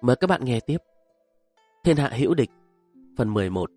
Mời các bạn nghe tiếp Thiên hạ hữu địch phần 11.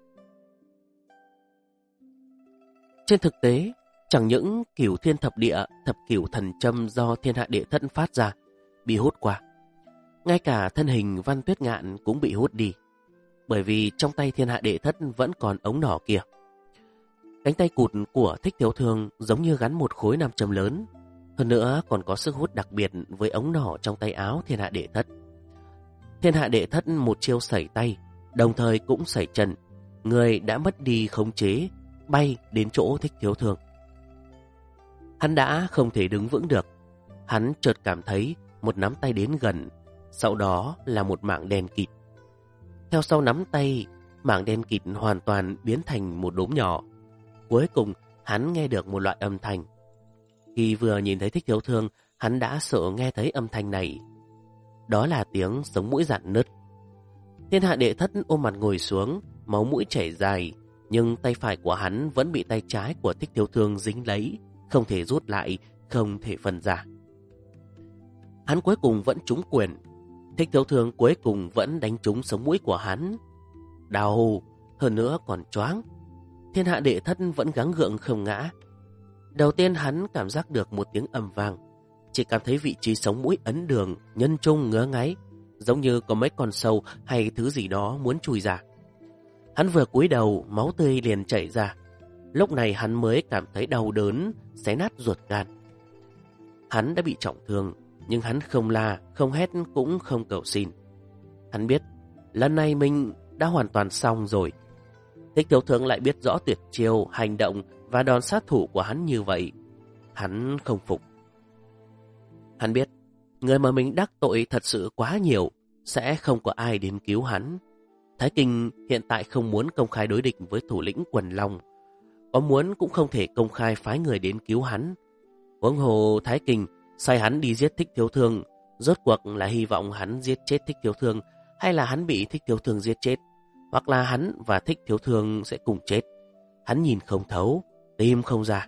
Trên thực tế, chẳng những Cửu Thiên Thập Địa, Thập Cửu Thần Châm do Thiên Hạ Đệ Thất phát ra bị hút qua, ngay cả thân hình Văn Tuyết Ngạn cũng bị hút đi, bởi vì trong tay Thiên Hạ Đệ Thất vẫn còn ống nỏ kia. Cánh tay cụt của Thích Thiếu Thương giống như gắn một khối nam châm lớn, hơn nữa còn có sức hút đặc biệt với ống nỏ trong tay áo Thiên Hạ Đệ Thất. Thiên Hạ Đệ Thất một chiêu sẩy tay, đồng thời cũng sẩy chân, người đã mất đi khống chế, bay đến chỗ Thích Thiếu Thương. Hắn đã không thể đứng vững được, hắn chợt cảm thấy một nắm tay đến gần, sau đó là một mảng đen kịt. Theo sau nắm tay, mảng đen kịt hoàn toàn biến thành một đốm nhỏ. Cuối cùng, hắn nghe được một loại âm thanh. Khi vừa nhìn thấy Thích Thiếu Thương, hắn đã sợ nghe thấy âm thanh này. Đó là tiếng sống mũi rạn nứt. Thiên Hạ Đệ Thất ôm mặt ngồi xuống, máu mũi chảy dài, nhưng tay phải của hắn vẫn bị tay trái của Thích Thiếu Thương dính lấy, không thể rút lại, không thể phân ra. Hắn cuối cùng vẫn trúng quyền. Thích Thiếu Thương cuối cùng vẫn đánh trúng sống mũi của hắn. Đau, hơn nữa còn choáng. Thiên Hạ Đệ Thất vẫn gắng gượng không ngã. Đầu tiên hắn cảm giác được một tiếng ầm vang, chỉ cảm thấy vị trí sống mũi ấn đường, nhân trung ngứa ngáy, giống như có mấy con sâu hay thứ gì đó muốn chui ra. Hắn vừa cúi đầu, máu tươi liền chảy ra. Lúc này hắn mới cảm thấy đau đớn, xé nát ruột gan. Hắn đã bị trọng thương, nhưng hắn không la, không hét, cũng không cầu xin. Hắn biết, lần này mình đã hoàn toàn xong rồi. Thích Thiếu Thương lại biết rõ tuyệt chiêu, hành động và đòn sát thủ của hắn như vậy. Hắn không phục. Hắn biết, người mà mình đắc tội thật sự quá nhiều, sẽ không có ai đến cứu hắn. Thái Kinh hiện tại không muốn công khai đối địch với thủ lĩnh Quần Long. Có muốn cũng không thể công khai phái người đến cứu hắn. Huống hồ Thái Kinh sai hắn đi giết Thích Thiếu Thương, rốt cuộc là hy vọng hắn giết chết Thích Thiếu Thương, hay là hắn bị Thích Thiếu Thương giết chết, hoặc là hắn và Thích Thiếu Thương sẽ cùng chết. Hắn nhìn không thấu, tìm không ra.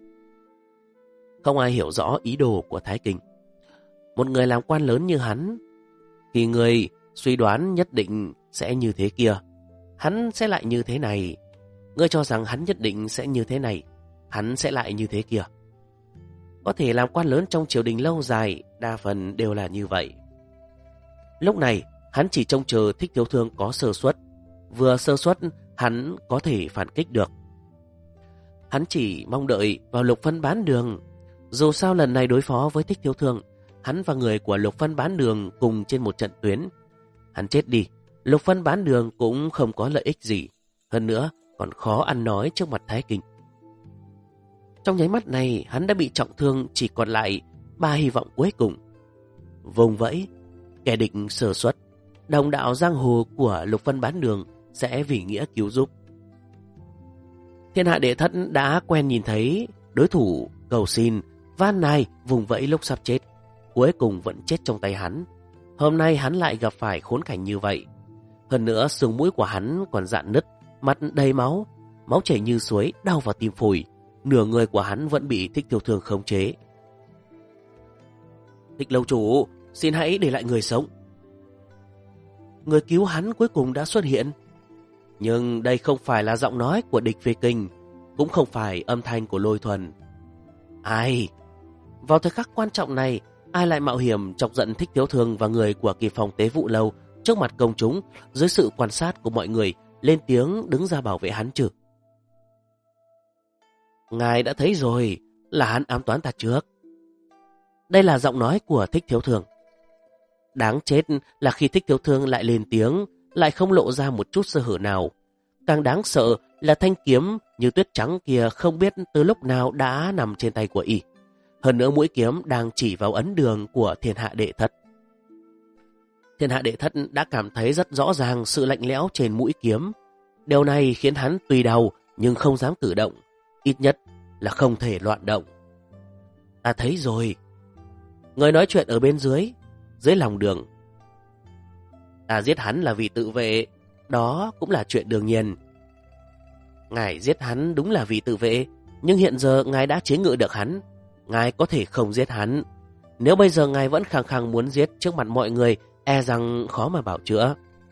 Không ai hiểu rõ ý đồ của Thái Kinh. Một người làm quan lớn như hắn, khi người suy đoán nhất định sẽ như thế kia, hắn sẽ lại như thế này. Ngươi cho rằng hắn nhất định sẽ như thế này, hắn sẽ lại như thế kia. Có thể làm quan lớn trong triều đình lâu dài, đa phần đều là như vậy. Lúc này, hắn chỉ trông chờ Thích Thiếu Thương có sơ suất. Vừa sơ suất, hắn có thể phản kích được. Hắn chỉ mong đợi vào Lục Phân Bán Đường. Dù sao lần này đối phó với Thích Thiếu Thương, hắn và người của Lục Phân Bán Đường cùng trên một trận tuyến. Hắn chết đi, Lục Phân Bán Đường cũng không có lợi ích gì. Hơn nữa, còn khó ăn nói trước mặt Thái Kinh. Trong nháy mắt này, hắn đã bị trọng thương, chỉ còn lại 3 hy vọng cuối cùng. Vùng vẫy, kẻ địch sơ suất, đồng đạo giang hồ của Lục Phân Bán Đường sẽ vì nghĩa cứu giúp. Thiên Hạ Đệ Thất đã quen nhìn thấy đối thủ cầu xin, van nài, vùng vẫy lúc sắp chết, cuối cùng vẫn chết trong tay hắn. Hôm nay hắn lại gặp phải khốn cảnh như vậy. Hơn nữa xương mũi của hắn còn rạn nứt, mặt đầy máu, máu chảy như suối, đau vào tim phổi. Nửa người của hắn vẫn bị Thích Thiếu Thương khống chế. Thích lâu chủ, xin hãy để lại người sống. Người cứu hắn cuối cùng đã xuất hiện. Nhưng đây không phải là giọng nói của địch Phê Kinh, cũng không phải âm thanh của Lôi Thuần. Ai? Vào thời khắc quan trọng này, ai lại mạo hiểm chọc giận Thích Thiếu Thương và người của Kỳ Phòng Tế Vụ Lâu trước mặt công chúng, dưới sự quan sát của mọi người, lên tiếng đứng ra bảo vệ hắn chứ? Ngài đã thấy rồi, là hắn ám toán ta trước. Đây là giọng nói của Thích Thiếu Thương. Đáng chết là khi Thích Thiếu Thương lại lên tiếng, lại không lộ ra một chút sơ hở nào. Càng đáng sợ là thanh kiếm như tuyết trắng kia không biết từ lúc nào đã nằm trên tay của y. Hơn nữa mũi kiếm đang chỉ vào ấn đường của Thiên Hạ Đệ Thất. Thiên Hạ Đệ Thất đã cảm thấy rất rõ ràng sự lạnh lẽo trên mũi kiếm. Điều này khiến hắn tuy đau nhưng không dám cử động, ít nhất là không thể loạn động. Ta thấy rồi. Người nói chuyện ở bên dưới lòng đường. Ta giết hắn là vì tự vệ, đó cũng là chuyện đương nhiên. Ngài giết hắn đúng là vì tự vệ, nhưng hiện giờ ngài đã chế ngự được hắn. Ngài có thể không giết hắn. Nếu bây giờ ngài vẫn khăng khăng muốn giết trước mặt mọi người, e rằng khó mà bảo chữa.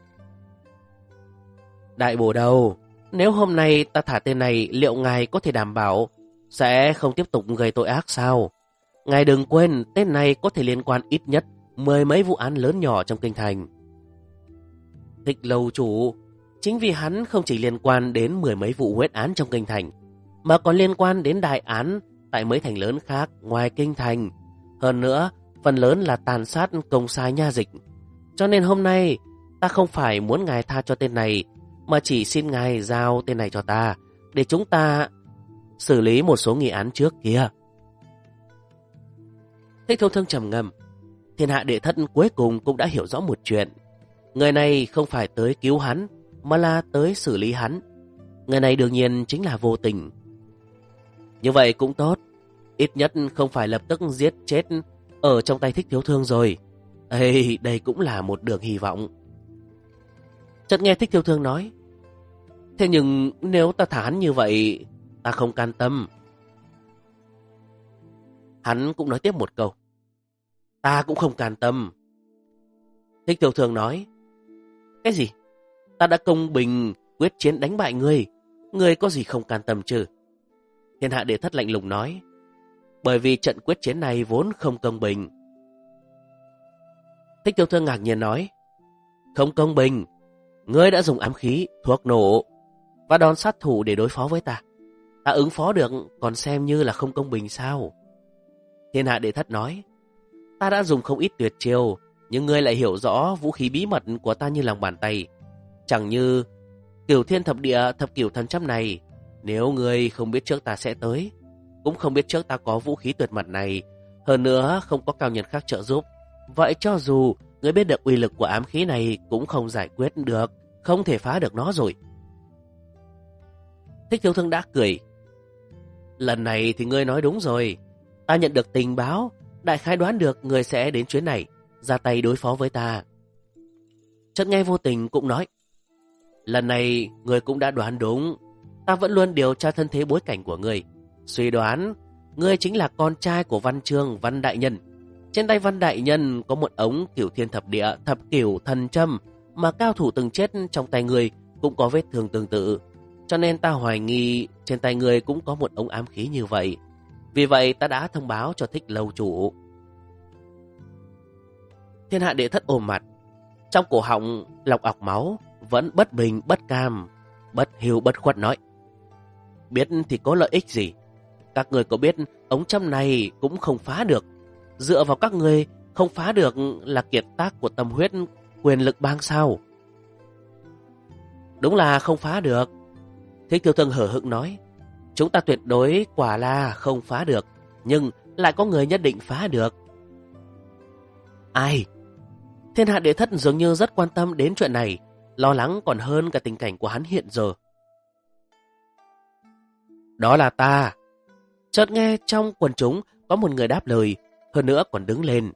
Đại bổ đầu, nếu hôm nay ta thả tên này, liệu ngài có thể đảm bảo sẽ không tiếp tục gây tội ác sao? Ngài đừng quên, tên này có thể liên quan ít nhất 10 mấy vụ án lớn nhỏ trong kinh thành. Thích Lâu chủ, chính vì hắn không chỉ liên quan đến 10 mấy vụ huyết án trong kinh thành, mà còn liên quan đến đại án tại mấy thành lớn khác ngoài kinh thành. Hơn nữa, phần lớn là tàn sát công sai nha dịch. Cho nên hôm nay, ta không phải muốn ngài tha cho tên này, mà chỉ xin ngài giao tên này cho ta, để chúng ta xử lý một số nghi án trước kia. Thích Thiếu Thương trầm ngâm. Thiên hạ đệ thất cuối cùng cũng đã hiểu rõ một chuyện. Người này không phải tới cứu hắn, mà là tới xử lý hắn. Người này đương nhiên chính là Vô Tình. Như vậy cũng tốt, ít nhất không phải lập tức giết chết ở trong tay Thích Thiếu Thương rồi. Ê, đây cũng là một đường hy vọng. Chợt nghe Thích Thiếu Thương nói, thế nhưng nếu ta thả hắn như vậy, ta không can tâm. Hắn cũng nói tiếp một câu, ta cũng không can tâm. Thích Thiếu Thương nói, cái gì? Ta đã công bình quyết chiến đánh bại ngươi, ngươi có gì không can tâm chứ? Thiên hạ đệ thất lạnh lùng nói, bởi vì trận quyết chiến này vốn không công bình. Thích Thiếu Thương ngạc nhiên nói, không công bình? Ngươi đã dùng ám khí, thuốc nổ và đòn sát thủ để đối phó với ta. Ta ứng phó được còn xem như là không công bình sao? Thiên hạ đệ thất nói, ta đã dùng không ít tuyệt chiêu, nhưng ngươi lại hiểu rõ vũ khí bí mật của ta như lòng bàn tay. Chẳng như Cửu Thiên Thập Địa Thập Cửu Thần Châm này, nếu ngươi không biết trước ta sẽ tới, cũng không biết trước ta có vũ khí tuyệt mật này, hơn nữa không có cao nhân khác trợ giúp, vậy cho dù ngươi biết được uy lực của ám khí này cũng không giải quyết được, không thể phá được nó rồi. Thích Thiếu Thương đã cười, lần này thì ngươi nói đúng rồi. Ta nhận được tình báo, đại khái đoán được ngươi sẽ đến chuyến này, ra tay đối phó với ta. Chợt nghe Vô Tình cũng nói, lần này ngươi cũng đã đoán đúng. Ta vẫn luôn điều tra thân thế bối cảnh của ngươi, suy đoán ngươi chính là con trai của Văn Chương Văn Đại Nhân. Trên tay Văn Đại Nhân có một ống Cửu Thiên Thập Địa Thập Cửu Thần Châm, mà cao thủ từng chết trong tay ngươi cũng có vết thương tương tự. Cho nên ta hoài nghi trên tay ngươi cũng có một ống ám khí như vậy. Vì vậy ta đã thông báo cho Thích Lâu chủ. Thiên hạ đệ thất ôm mặt, trong cổ họng lọc ọc máu, vẫn bất bình bất cam, bất hiu bất khuất nói, biết thì có lợi ích gì? Các người có biết ống châm này cũng không phá được. Dựa vào các người không phá được là kiệt tác của tâm huyết quyền lực bang sao? Đúng là không phá được. Thích Thiếu Thương hở hững nói, chúng ta tuyệt đối quả là không phá được, nhưng lại có người nhất định phá được. Ai? Thiên hạ đệ thất dường như rất quan tâm đến chuyện này, lo lắng còn hơn cả tình cảnh của hắn hiện giờ. Đó là ta. Chợt nghe trong quần chúng có một người đáp lời, hơn nữa còn đứng lên.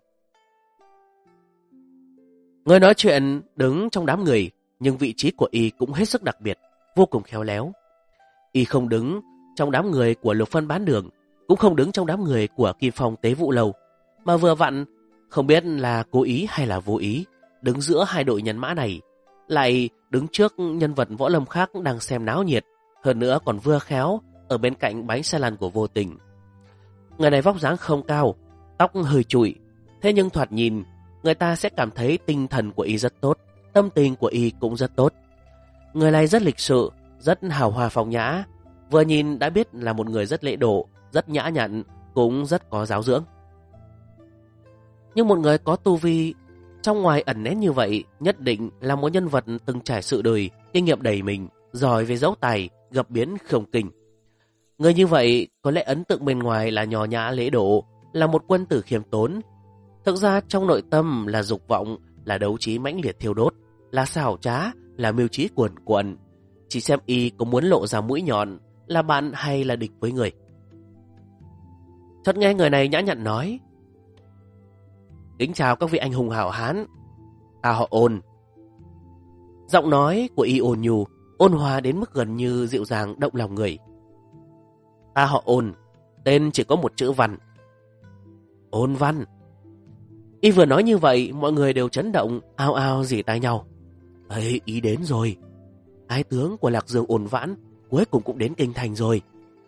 Người nói chuyện đứng trong đám người, nhưng vị trí của y cũng hết sức đặc biệt, vô cùng khéo léo. Y không đứng trong đám người của Lục Phân Bán Đường, cũng không đứng trong đám người của Kim Phong Tế Vụ Lầu, mà vừa vặn, không biết là cố ý hay là vô ý, đứng giữa hai đội nhân mã này, lại đứng trước nhân vật võ lâm khác đang xem náo nhiệt, hơn nữa còn vừa khéo ở bên cạnh bánh xe lăn của Vô Tình. Người này vóc dáng không cao, tóc hơi trụi, thế nhưng thoạt nhìn, người ta sẽ cảm thấy tinh thần của y rất tốt, tâm tình của y cũng rất tốt. Người này rất lịch sự, rất hào hoa phong nhã, vừa nhìn đã biết là một người rất lễ độ, rất nhã nhặn, cũng rất có giáo dưỡng. Nhưng một người có tu vi trong ngoài ẩn nén như vậy nhất định là một nhân vật từng trải sự đời, kinh nghiệm đầy mình, giỏi về dấu tài, gặp biến không kinh. Người như vậy có lẽ ấn tượng bên ngoài là nho nhã lễ độ, là một quân tử khiêm tốn. Thực ra trong nội tâm là dục vọng, là đấu trí mãnh liệt thiêu đốt, là xảo trá, là mưu trí cuồn cuộn. Chỉ xem y có muốn lộ ra mũi nhọn, là bạn hay là địch với người. Chợt nghe người này nhã nhặn nói, kính chào các vị anh hùng hảo hán, ta họ Ôn. Giọng nói của y ôn nhu, ôn hòa đến mức gần như dịu dàng động lòng người. Ta họ Ôn, tên chỉ có một chữ Văn. Ôn Văn. Y vừa nói như vậy, mọi người đều chấn động, ao ao rỉ tai nhau. Ấy, ý đến rồi. Ái tướng của Lạc Dương Ôn Vãn cuối cùng cũng đến kinh thành rồi.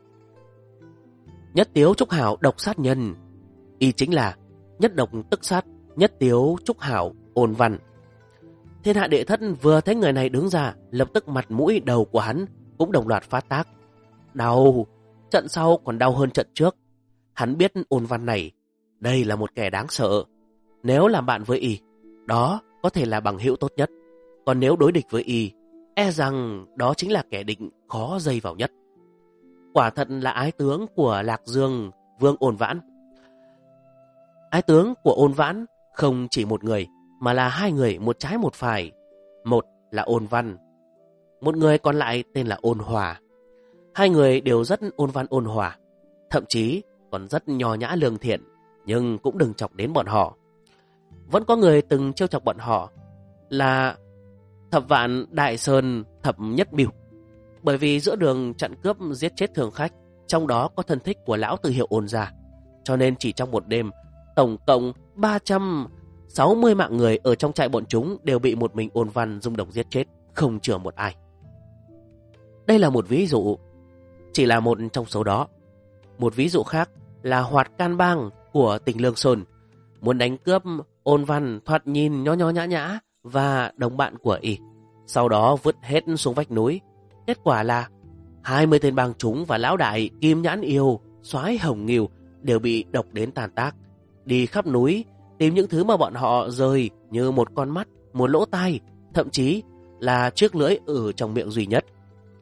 Nhất Tiếu Trúc Hảo độc sát nhân. Y chính là nhất độc tức sát Nhất Tiếu Trúc Hảo Ôn Văn. Thiên hạ đệ thất vừa thấy người này đứng ra, lập tức mặt mũi đầu của hắn cũng đồng loạt phát tác. Đau, trận sau còn đau hơn trận trước. Hắn biết Ôn Văn này, đây là một kẻ đáng sợ. Nếu làm bạn với y, đó có thể là bằng hữu tốt nhất. Còn nếu đối địch với y, e rằng đó chính là kẻ địch khó dây vào nhất. Quả thật là ái tướng của Lạc Dương Vương Ôn Vãn. Ái tướng của Ôn Vãn không chỉ một người, mà là hai người một trái một phải. Một là Ôn Văn, một người còn lại tên là Ôn Hòa. Hai người đều rất ôn văn ôn hòa, thậm chí còn rất nho nhã lương thiện, nhưng cũng đừng chọc đến bọn họ. Vẫn có người từng trêu chọc bọn họ là Thập Vạn Đại Sơn Thập Nhất Bưu, bởi vì giữa đường chặn cướp giết chết thường khách, trong đó có thân thích của lão Từ Hiệu Ôn gia, cho nên chỉ trong một đêm, tổng cộng 360 mạng người ở trong trại bọn chúng đều bị một mình Ôn Văn dung độc giết chết, không chừa một ai. Đây là một ví dụ, chỉ là một trong số đó. Một ví dụ khác là Hoạt Can Bang của tỉnh Lương Sơn, muốn đánh cướp Ôn Văn thoạt nhìn nho nho nhã nhã và đồng bạn của y, sau đó vứt hết xuống vách núi. Kết quả là 20 tên bang chúng và lão đại Kim Nhãn Yêu, Soái Hồng Nghiêu đều bị độc đến tàn tác, đi khắp núi tìm những thứ mà bọn họ rời như một con mắt, một lỗ tai, thậm chí là chiếc lưỡi ở trong miệng duy nhất.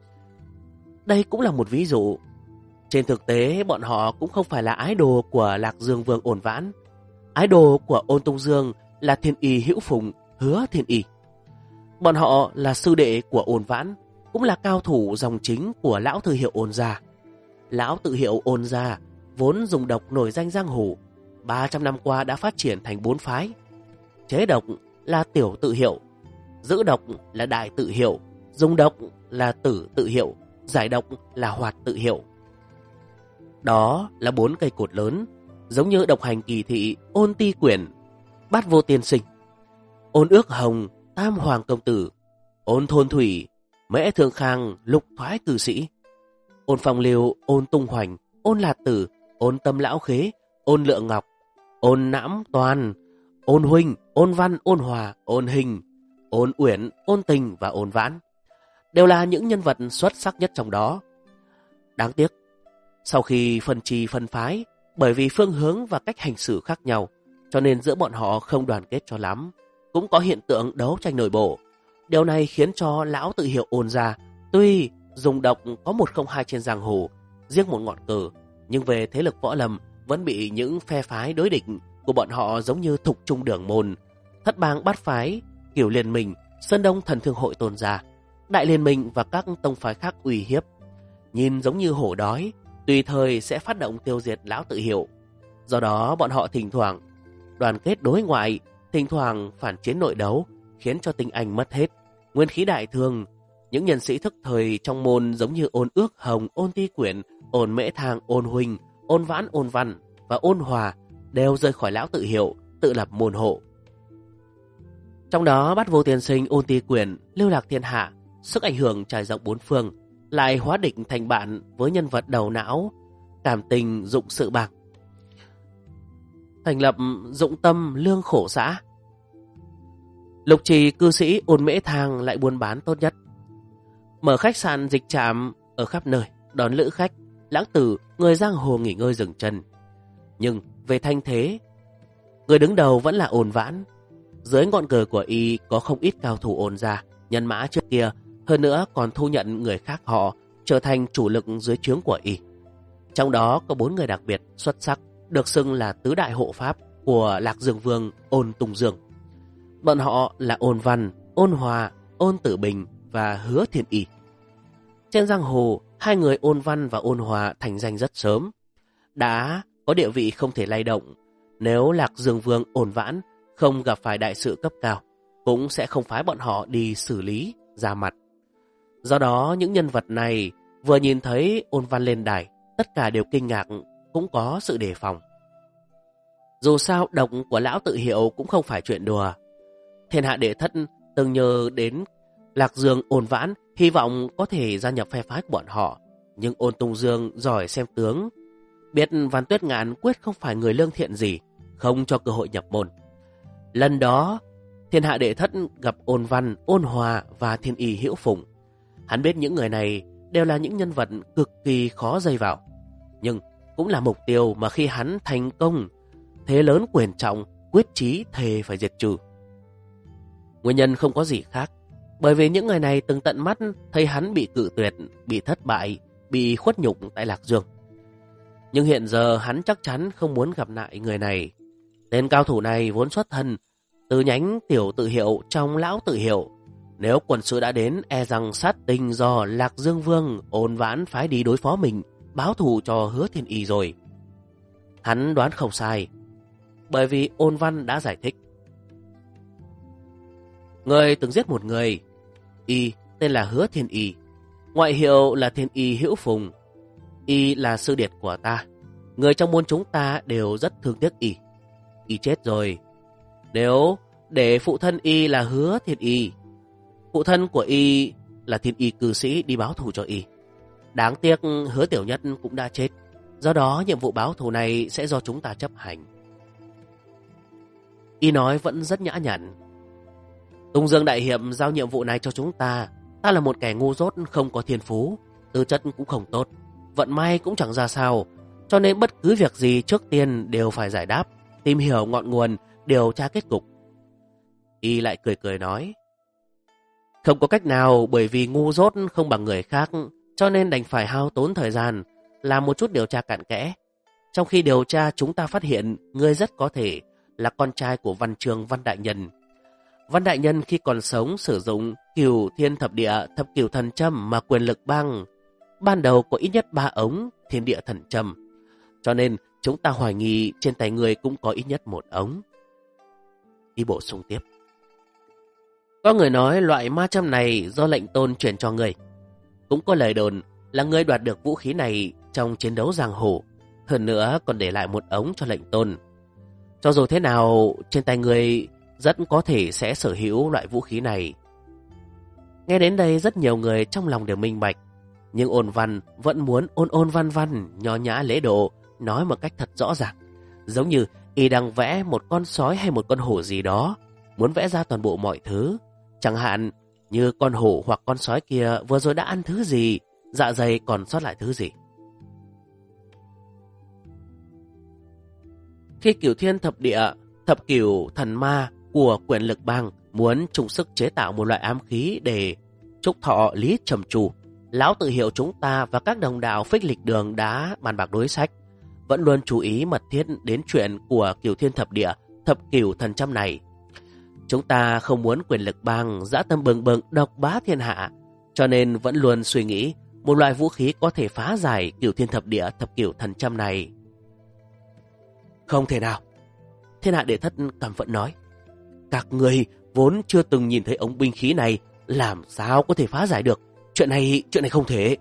Đây cũng là một ví dụ. Trên thực tế, bọn họ cũng không phải là ái đồ của Lạc Dương Vương Ôn Vãn. Ái đồ của Ôn Tung Dương là Thiên Y Hữu Phùng, Hứa Thiên Y. Bọn họ là sư đệ của Ôn Vãn, cũng là cao thủ dòng chính của lão Từ Hiệu Ôn gia. Lão Từ Hiệu Ôn gia vốn dùng độc nổi danh giang hồ, 300 năm qua đã phát triển thành 4 phái. Chế độc là Tiểu Tự Hiệu, giữ độc là Đại Tự Hiệu, dùng độc là Tử Tự Hiệu, giải độc là Hoạt Tự Hiệu. Đó là 4 cây cột lớn, giống như Độc Hành Kỳ Thị, Ôn Ti Quyển, Bát Vô Tiên Sinh, Ôn Ước Hồng, Tam Hoàng Công Tử, Ôn Thôn Thủy, Mễ Thương Khang, Lục Thoái Cử Sĩ, Ôn Phong Liêu, Ôn Tung Hoành, Ôn Lạt Tử, Ôn Tâm Lão Khế, Ôn Lượng Ngọc, Ôn Nãm Toàn, Ôn Huynh, Ôn Văn, Ôn Hòa, Ôn Hình, Ôn Uyển, Ôn Tình và Ôn Vãn đều là những nhân vật xuất sắc nhất trong đó. Đáng tiếc, sau khi phân chi phân phái, bởi vì phương hướng và cách hành xử khác nhau, cho nên giữa bọn họ không đoàn kết cho lắm, cũng có hiện tượng đấu tranh nội bộ. Điều này khiến cho lão Tự Hiệu Ôn gia tuy dùng độc có 102 trên giang hồ, riêng một ngọn cờ, nhưng về thế lực võ lâm vẫn bị những phe phái đối địch của bọn họ giống như Thục Trung Đường Môn, Thất Bang Bát Phái, Kiểu Liên Minh, Sơn Đông Thần Thương Hội Tôn gia, Đại Liên Minh và các tông phái khác uy hiếp. Nhìn giống như hổ đói, tùy thời sẽ phát động tiêu diệt lão Tự Hiệu. Do đó bọn họ thỉnh thoảng đoàn kết đối ngoại, thỉnh thoảng phản chiến nội đấu, khiến cho tinh anh mất hết, nguyên khí đại thương. Những nhân sĩ thức thời trong môn giống như Ôn Ước Hồng, Ôn Ti Quyển, Ôn Mễ Thang, Ôn Huynh, Ôn Vãn, Ôn Văn và Ôn Hòa đều rời khỏi lão Tự Hiệu, tự lập môn hộ. Trong đó Bát Vô Tiên Sinh, Ôn Ti Quyển lưu lạc thiên hạ, sức ảnh hưởng trải rộng bốn phương, lại hóa địch thành bạn với nhân vật đầu não, cảm tình dụng sự bạc, thành lập Dụng Tâm Lương Khổ xã. Lục trì cư sĩ Ôn Mễ Thang lại buôn bán tốt nhất, mở khách sạn dịch trạm ở khắp nơi, đón lữ khách, lãng tử, người giang hồ nghỉ ngơi dừng chân. Nhưng về thanh thế, người đứng đầu vẫn là Ôn Vãn. Dưới ngọn cờ của y có không ít cao thủ Ôn gia, nhân mã trước kia, hơn nữa còn thu nhận người khác họ trở thành chủ lực dưới trướng của y. Trong đó có 4 người đặc biệt xuất sắc, được xưng là tứ đại hộ pháp của Lạc Dương Vương Ôn Tung Dương. Bọn họ là Ôn Văn, Ôn Hòa, Ôn Tử Bình và Hứa Thiên Y. Trên giang hồ, hai người Ôn Văn và Ôn Hòa thành danh rất sớm, đã có địa vị không thể lay động. Nếu Lạc Dương Vương Ôn Vãn không gặp phải đại sự cấp cao, cũng sẽ không phái bọn họ đi xử lý, ra mặt. Do đó, những nhân vật này vừa nhìn thấy Ôn Văn lên đài, tất cả đều kinh ngạc, cũng có sự đề phòng. Dù sao độc của lão tự hiệu cũng không phải chuyện đùa. Thiên hạ đệ thất từng nhờ đến Lạc Dương Ôn Vãn, hy vọng có thể gia nhập phe phái của bọn họ. Nhưng Ôn Tùng Dương giỏi xem tướng, biết Văn Tuyết Ngạn quyết không phải người lương thiện gì, không cho cơ hội nhập môn. Lần đó, thiên hạ đệ thất gặp Ôn Văn, Ôn Hòa và Thiên Y Hữu Phùng. Hắn biết những người này đều là những nhân vật cực kỳ khó dây vào, nhưng cũng là mục tiêu mà khi hắn thành công, thế lớn quyền trọng, quyết chí thề phải diệt trừ. Nguyên nhân không có gì khác, bởi vì những người này từng tận mắt thấy hắn bị cự tuyệt, bị thất bại, bị khuất nhục tại Lạc Dương. Nhưng hiện giờ hắn chắc chắn không muốn gặp lại người này. Tên cao thủ này vốn xuất thân từ nhánh tiểu tự hiệu trong lão tự hiệu. Nếu quần sự đã đến, e rằng sát tinh do Lạc Dương Vương Ôn Vãn phái đi đối phó mình, báo thù cho Hứa Thiên Y rồi. Hắn đoán không sai, bởi vì Ôn Văn đã giải thích. Người từng giết một người, y tên là Hứa Thiên Y, ngoại hiệu là Thiên Y Hữu Phùng. Y là sư điệt của ta. Người trong môn chúng ta đều rất thương tiếc y. Y chết rồi. Nếu để phụ thân y là Hứa Thiên Y, phụ thân của y là Thiên Y cư sĩ đi báo thù cho y. Đáng tiếc Hứa Tiểu Nhất cũng đã chết. Do đó nhiệm vụ báo thù này sẽ do chúng ta chấp hành. Y nói vẫn rất nhã nhặn. Tùng Dương đại hiệp giao nhiệm vụ này cho chúng ta. Ta là một kẻ ngu dốt, không có thiên phú, tư chất cũng không tốt, vận may cũng chẳng ra sao, cho nên bất cứ việc gì trước tiên đều phải giải đáp, tìm hiểu ngọn nguồn, điều tra kết cục. Y lại cười cười nói, không có cách nào, bởi vì ngu dốt không bằng người khác, cho nên đành phải hao tốn thời gian, làm một chút điều tra cặn kẽ. Trong khi điều tra, chúng ta phát hiện ngươi rất có thể là con trai của Văn Trường Văn Đại Nhân. Văn Đại Nhân khi còn sống sử dụng Cửu Thiên Thập Địa Thập Cửu Thần Châm mà quyền lực băng. Ban đầu có ít nhất 3 ống Thiên Địa Thần Châm, cho nên chúng ta hoài nghi trên tay người cũng có ít nhất 1 ống. Y bổ sung tiếp. Có người nói loại ma châm này do lệnh tôn truyền cho người. Cũng có lời đồn là người đoạt được vũ khí này trong chiến đấu giang hồ, hơn nữa còn để lại 1 ống cho lệnh tôn. Cho dù thế nào, trên tay người rất có thể sẽ sở hữu loại vũ khí này. Nghe đến đây rất nhiều người trong lòng đều minh bạch, nhưng Ôn Văn vẫn muốn ôn văn nho nhã lễ độ, nói một cách thật rõ ràng, giống như y đang vẽ một con sói hay một con hổ gì đó, muốn vẽ ra toàn bộ mọi thứ. Chẳng hạn như con hổ hoặc con sói kia vừa rồi đã ăn thứ gì, dạ dày còn sót lại thứ gì. Khi Cửu Thiên Thập Địa Thập Cửu Thần Ma của quyền lực bang muốn chung sức chế tạo một loại ám khí để trúc thọ Lý Trầm Trù, lão tự hiệu chúng ta và các đồng đạo Phích Lịch Đường đã bàn bạc đối sách, vẫn luôn chú ý mật thiết đến chuyện của Cửu Thiên Thập Địa Thập Cửu Thần Châm này. Chúng ta không muốn quyền lực bang dã tâm bừng bừng độc bá thiên hạ, cho nên vẫn luôn suy nghĩ một loại vũ khí có thể phá giải Cửu Thiên Thập Địa Thập Cửu Thần Châm này. Không thể nào. Thiên hạ đệ thất cảm phẫn nói, các người vốn chưa từng nhìn thấy ống binh khí này, làm sao có thể phá giải được? Chuyện này không thể.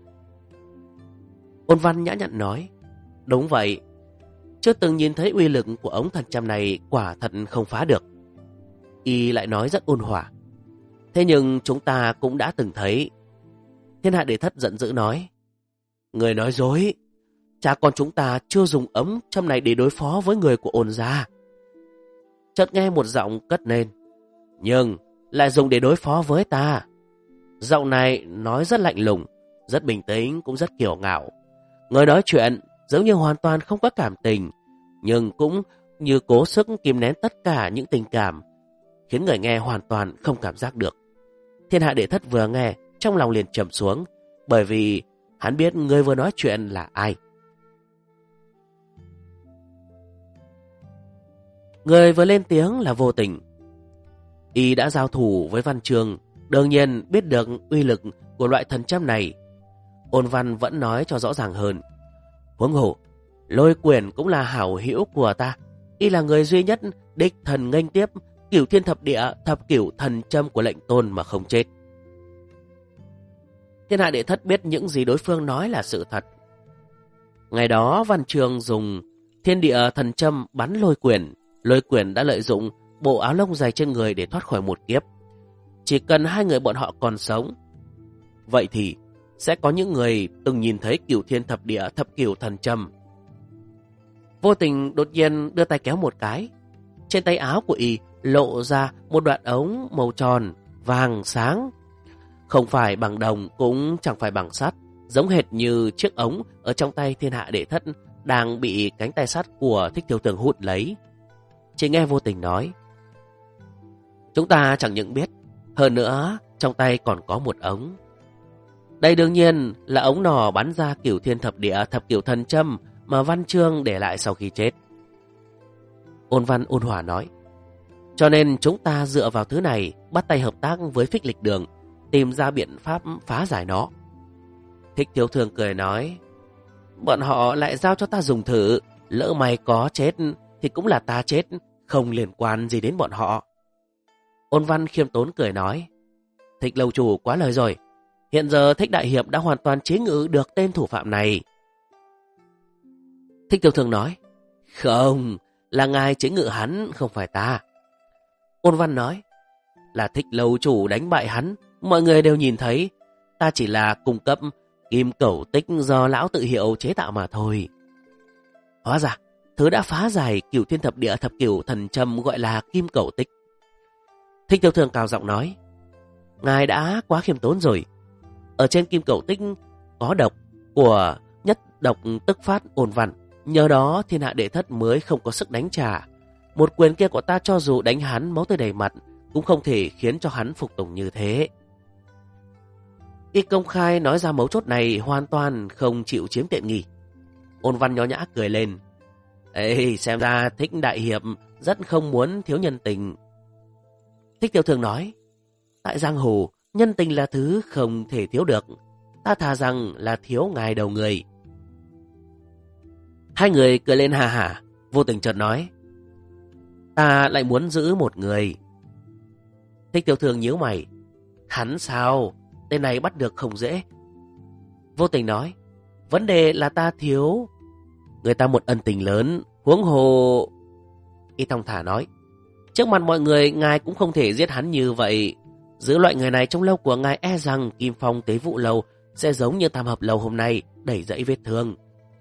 Ôn Văn nhã nhặn nói, đúng vậy, chưa từng nhìn thấy uy lực của ống thần châm này, quả thật không phá được. Y lại nói rất ôn hòa, thế nhưng chúng ta cũng đã từng thấy. Thiên hạ đệ thất giận dữ nói, người nói dối, cha con chúng ta chưa dùng ống châm này để đối phó với người của Ôn gia. Chợt nghe một giọng cất lên, nhưng lại dùng để đối phó với ta. Giọng này nói rất lạnh lùng, rất bình tĩnh, cũng rất kiêu ngạo. Người nói chuyện giống như hoàn toàn không có cảm tình, nhưng cũng như cố sức kìm nén tất cả những tình cảm, khiến người nghe hoàn toàn không cảm giác được. Thiên hạ đệ thất vừa nghe, trong lòng liền trầm xuống, bởi vì hắn biết người vừa nói chuyện là ai. Người vừa lên tiếng là Vô Tình. Y đã giao thủ với Văn Trường, đương nhiên biết được uy lực của loại thần châm này. Ôn Văn vẫn nói cho rõ ràng hơn. Huống hồ, Lôi Quyền cũng là hảo hữu của ta. Y là người duy nhất đích thần nghênh tiếp Cửu Thiên Thập Địa Thập Cửu Thần Châm của lệnh tôn mà không chết. Thiên hạ đệ thất biết những gì đối phương nói là sự thật. Ngày đó Văn Trường dùng Thiên địa thần châm bắn lôi quyền đã lợi dụng bộ áo lông dày trên người để thoát khỏi một kiếp. Chỉ cần hai người bọn họ còn sống, vậy thì sẽ có những người từng nhìn thấy Cửu Thiên Thập Địa Thập Cửu Thần Châm. Vô Tình đột nhiên đưa tay kéo một cái. Trên tay áo của y lộ ra một đoạn ống màu tròn, vàng sáng. Không phải bằng đồng cũng chẳng phải bằng sắt, giống hệt như chiếc ống ở trong tay Thiên Hạ Đệ Thất đang bị cánh tay sắt của Thích Thiếu Tường hút lấy. Chỉ nghe Vô Tình nói: chúng ta chẳng những biết, hơn nữa trong tay còn có một ống. Đây đương nhiên là ống nỏ bắn ra Cửu Thiên Thập Địa Thập Cửu Thần Châm mà Văn Chương để lại sau khi chết. Ôn Văn ôn hòa nói: cho nên chúng ta dựa vào thứ này bắt tay hợp tác với Phích Lịch Đường, tìm ra biện pháp phá giải nó. Thích Thiếu Thường cười nói: bọn họ lại giao cho ta dùng thử, lỡ mày có chết thì cũng là ta chết, không liên quan gì đến bọn họ. Ôn Văn khiêm tốn cười nói: Thích lâu chủ quá lời rồi, hiện giờ Thích Đại Hiệp đã hoàn toàn chế ngự được tên thủ phạm này. Thích Thiếu Thường nói: không, là ngài chế ngự hắn, không phải ta. Ôn Văn nói: là Thích lâu chủ đánh bại hắn, mọi người đều nhìn thấy, ta chỉ là cung cấp kim cẩu tích do lão tự hiệu chế tạo mà thôi. Hóa ra, thứ đã phá giải Cửu Thiên Thập Địa Thập Cửu Thần Châm gọi là kim cẩu tích. Thích Thiếu Thường cao giọng nói: ngài đã quá khiêm tốn rồi. Ở trên kim cẩu tích có độc của nhất độc tức phát Ôn Văn, nhờ đó Thiên Hạ Đệ Thất mới không có sức đánh trả. Một quyền kia của ta cho dù đánh hắn máu tươi đầy mặt cũng không thể khiến cho hắn phục tùng như thế. Y công khai nói ra mấu chốt này, hoàn toàn không chịu chiếm tiện nghi. Ôn Văn nhó nhã cười lên: ê, xem ra Thích Đại Hiệp rất không muốn thiếu nhân tình. Thích Tiểu Thường nói: tại giang hồ, nhân tình là thứ không thể thiếu được, ta thà rằng là thiếu ngài đầu người. Hai người cười lên hà hả. Vô Tình chợt nói: ta lại muốn giữ một người. Thích Tiểu Thường nhíu mày: hắn sao? Tên này bắt được không dễ. Vô Tình nói: vấn đề là ta thiếu người ta một ân tình lớn, huống hồ. Y thong thả nói: trước mặt mọi người ngài cũng không thể giết hắn như vậy. Giữ loại người này trong lâu của ngài e rằng Kim Phong Tế Vụ Lâu sẽ giống như Tam Hợp Lâu hôm nay, đẩy dẫy vết thương.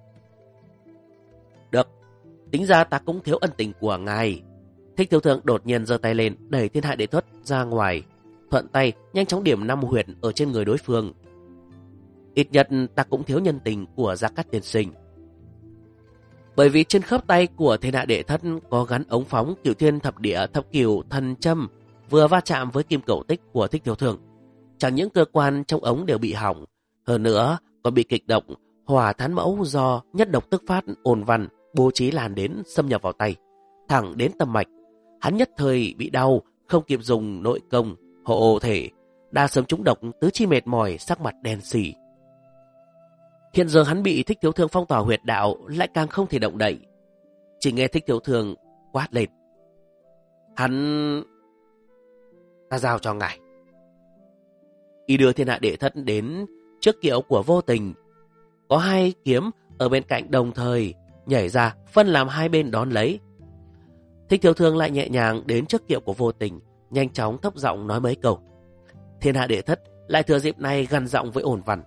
Được, tính ra ta cũng thiếu ân tình của ngài. Thích Thiếu Thường đột nhiên giơ tay lên, đẩy Thiên Hạ Đệ Thất ra ngoài, thuận tay nhanh chóng điểm 5 huyệt ở trên người đối phương. Ít nhất ta cũng thiếu nhân tình của Gia Cát tiên sinh. Bởi vì trên khớp tay của Thiên Hạ Đệ Thất có gắn ống phóng Cửu Thiên Thập Địa Thập Cửu Thần Châm vừa va chạm với kim cẩu tích của Thích Thiếu Thường. Chẳng những cơ quan trong ống đều bị hỏng, hơn nữa còn bị kịch độc hỏa thán mẫu do nhất độc tức phát Ôn Văn bố trí lan đến xâm nhập vào tay, thẳng đến tâm mạch. Hắn nhất thời bị đau, không kịp dùng nội công hộ thể, đã sớm trúng độc, tứ chi mệt mỏi, sắc mặt đen sì. Hiện giờ hắn bị Thích Thiếu Thường phong tỏa huyệt đạo, lại càng không thể động đậy. Chỉ nghe Thích Thiếu Thường quát lên: hắn, ta giao cho ngài. Y đưa Thiên Hạ Đệ Thất đến trước kiệu của Vô Tình. Có hai kiếm ở bên cạnh đồng thời nhảy ra, phân làm hai bên đón lấy. Thích Thiếu Thường lại nhẹ nhàng đến trước kiệu của Vô Tình, nhanh chóng thấp giọng nói mấy câu. Thiên Hạ Đệ Thất lại thừa dịp này gằn giọng với Ôn Văn: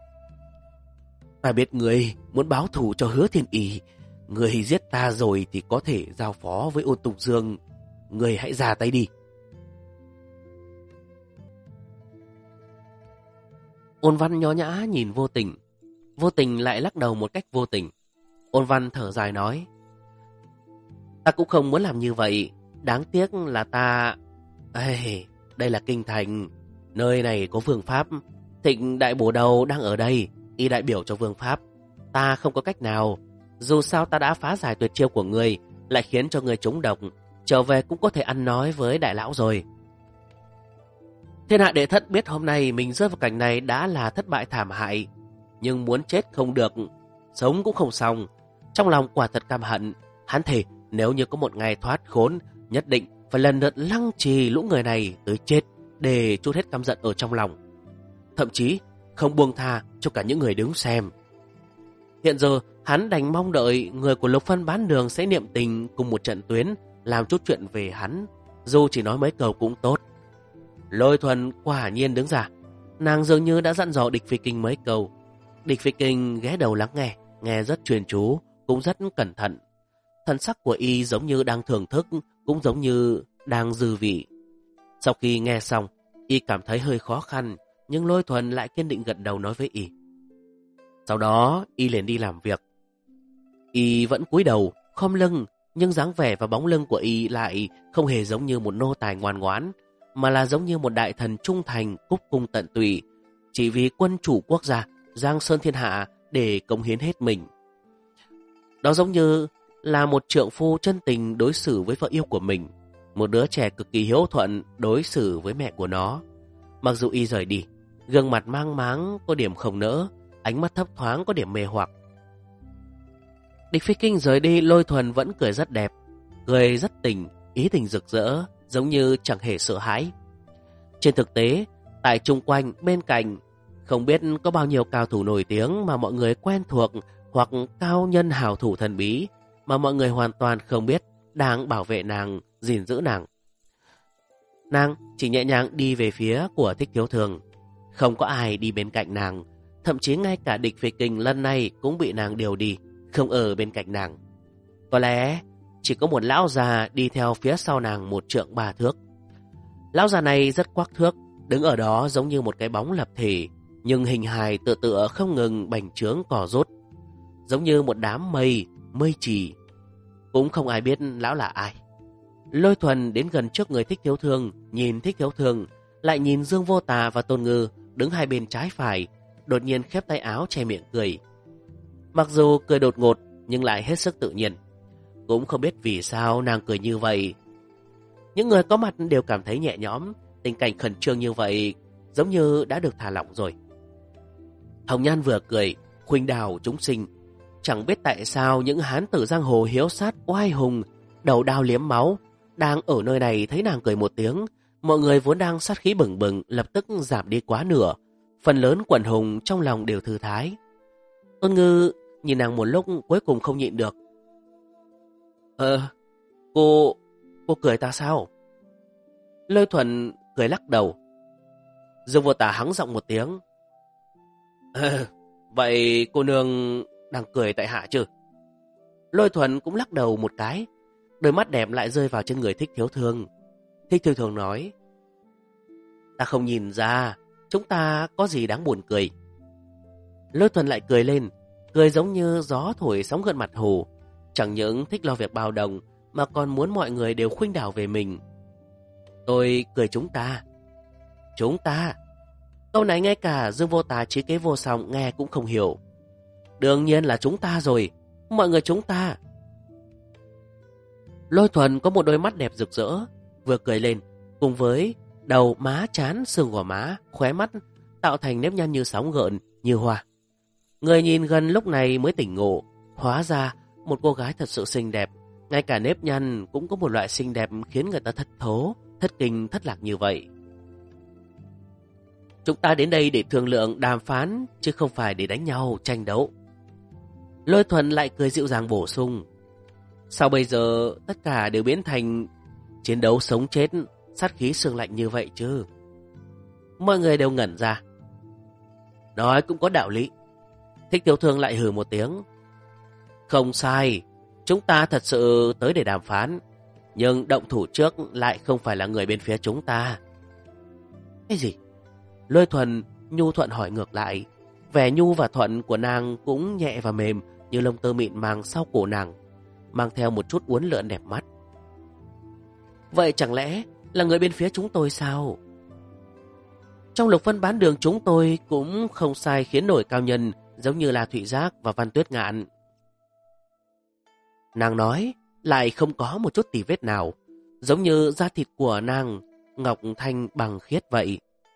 ta biết người muốn báo thù cho Hứa Thiên Ý, người giết ta rồi thì có thể giao phó với Ôn Tùng Dương, người hãy ra tay đi. Ôn Văn nhó nhã nhìn Vô Tình. Vô Tình lại lắc đầu một cách vô tình. Ôn Văn thở dài nói: ta cũng không muốn làm như vậy, đáng tiếc là ta... đây là kinh thành, nơi này có vương pháp, Thịnh Đại Bổ Đầu đang ở đây, y đại biểu cho vương pháp. Ta không có cách nào, dù sao ta đã phá giải tuyệt chiêu của người, lại khiến cho người trúng độc, trở về cũng có thể ăn nói với đại lão rồi. Thiên Hạ Đệ Thất biết hôm nay mình rơi vào cảnh này đã là thất bại thảm hại, nhưng muốn chết không được, sống cũng không xong. Trong lòng quả thật căm hận, hắn thề nếu như có một ngày thoát khốn, nhất định phải lần lượt lăng trì lũ người này tới chết để trút hết căm giận ở trong lòng. Thậm chí không buông tha cho cả những người đứng xem. Hiện giờ hắn đành mong đợi người của Lục Phân Bán Đường sẽ niệm tình cùng một trận tuyến, làm chút chuyện về hắn, dù chỉ nói mấy câu cũng tốt. Lôi Thuần quả nhiên đứng ra, nàng dường như đã dặn dò Địch Phi Kinh mấy câu. Địch Phi Kinh ghé đầu lắng nghe rất chuyên chú, cũng rất cẩn thận. Thần sắc của y giống như đang thưởng thức, cũng giống như đang dư vị. Sau khi nghe xong, y cảm thấy hơi khó khăn, nhưng Lôi Thuần lại kiên định gật đầu nói với y. Sau đó, y liền đi làm việc. Y vẫn cúi đầu, khom lưng, nhưng dáng vẻ và bóng lưng của y lại không hề giống như một nô tài ngoan ngoãn, mà là giống như một đại thần trung thành, cúc cung tận tụy, chỉ vì quân chủ quốc gia, giang sơn thiên hạ để cống hiến hết mình. Đó giống như là một trượng phu chân tình đối xử với vợ yêu của mình, một đứa trẻ cực kỳ hiếu thuận đối xử với mẹ của nó. Mặc dù y rời đi, gương mặt mang máng có điểm không nỡ, ánh mắt thấp thoáng có điểm mê hoặc. Địch Phi Kinh rời đi, Lôi Thuần vẫn cười rất đẹp, cười rất tình, ý tình rực rỡ, giống như chẳng hề sợ hãi. Trên thực tế, tại chung quanh bên cạnh, không biết có bao nhiêu cao thủ nổi tiếng mà mọi người quen thuộc, hoặc cao nhân hào thủ thần bí mà mọi người hoàn toàn không biết đang bảo vệ nàng, gìn giữ nàng. Nàng chỉ nhẹ nhàng đi về phía của Thích Thiếu Thường, không có ai đi bên cạnh nàng, thậm chí ngay cả Địch Phi Kinh lần này cũng bị nàng điều đi, không ở bên cạnh nàng. Có lẽ chỉ có một lão già đi theo phía sau nàng 1 trượng 3 thước. Lão già này rất quắc thước, đứng ở đó giống như một cái bóng lập thể, nhưng hình hài tựa không ngừng bành trướng cò rút, giống như một đám mây trì. Cũng không ai biết lão là ai. Lôi Thuần đến gần trước người Thích Thiếu Thương, nhìn Thích Thiếu Thương, lại nhìn Dương Vô Tà và Tôn Ngư đứng hai bên trái phải, đột nhiên khép tay áo che miệng cười. Mặc dù cười đột ngột nhưng lại hết sức tự nhiên. Cũng không biết vì sao nàng cười như vậy. Những người có mặt đều cảm thấy nhẹ nhõm, tình cảnh khẩn trương như vậy giống như đã được thả lỏng rồi. Hồng Nhan vừa cười, khuynh đảo chúng sinh. Chẳng biết tại sao những hán tử giang hồ hiếu sát oai hùng, đầu đao liếm máu, đang ở nơi này thấy nàng cười một tiếng, mọi người vốn đang sát khí bừng bừng lập tức giảm đi quá nửa. Phần lớn quần hùng trong lòng đều thư thái. Tôn Ngư nhìn nàng một lúc cuối cùng không nhịn được. Cô cười ta sao? Lôi Thuần cười lắc đầu. Dương Vô Tà hắng giọng một tiếng. Vậy cô nương đang cười tại hạ chứ? Lôi Thuần cũng lắc đầu một cái, đôi mắt đẹp lại rơi vào trên người Thích Thiếu Thương. Thích Thiếu Thương nói, ta không nhìn ra chúng ta có gì đáng buồn cười. Lôi Thuần lại cười lên, cười giống như gió thổi sóng gợn mặt hồ, chẳng những thích lo việc bao đồng mà còn muốn mọi người đều khuynh đảo về mình. Tôi cười chúng ta. Chúng ta? Câu này ngay cả Dương Vô Tà trí kế vô song nghe cũng không hiểu. Đương nhiên là chúng ta rồi, mọi người chúng ta. Lôi Thuần có một đôi mắt đẹp rực rỡ, vừa cười lên, cùng với đầu, má, trán, xương gò má, khóe mắt tạo thành nếp nhăn như sóng gợn, như hoa. Người nhìn gần lúc này mới tỉnh ngộ, hóa ra một cô gái thật sự xinh đẹp, ngay cả nếp nhăn cũng có một loại xinh đẹp khiến người ta thất thố, thất kinh, thất lạc như vậy. Chúng ta đến đây để thương lượng đàm phán, chứ không phải để đánh nhau, tranh đấu. Lôi Thuần lại cười dịu dàng bổ sung. Sao bây giờ tất cả đều biến thành chiến đấu sống chết, sát khí sương lạnh như vậy chứ? Mọi người đều ngẩn ra. Nói cũng có đạo lý. Thích Thiếu Thương lại hừ một tiếng. Không sai, chúng ta thật sự tới để đàm phán, nhưng động thủ trước lại không phải là người bên phía chúng ta. Cái gì? Lôi Thuần nhu thuận hỏi ngược lại. Vẻ nhu và thuận của nàng cũng nhẹ và mềm như lông tơ mịn màng sau cổ nàng, mang theo một chút uốn lượn đẹp mắt. Vậy chẳng lẽ là người bên phía chúng tôi sao? Trong Lục Phân Bán Đường chúng tôi cũng không sai khiến nổi cao nhân giống như là Thụy Giác và Văn Tuyết Ngạn. Nàng nói lại không có một chút tì vết nào, giống như da thịt của nàng ngọc thanh bằng khiết vậy.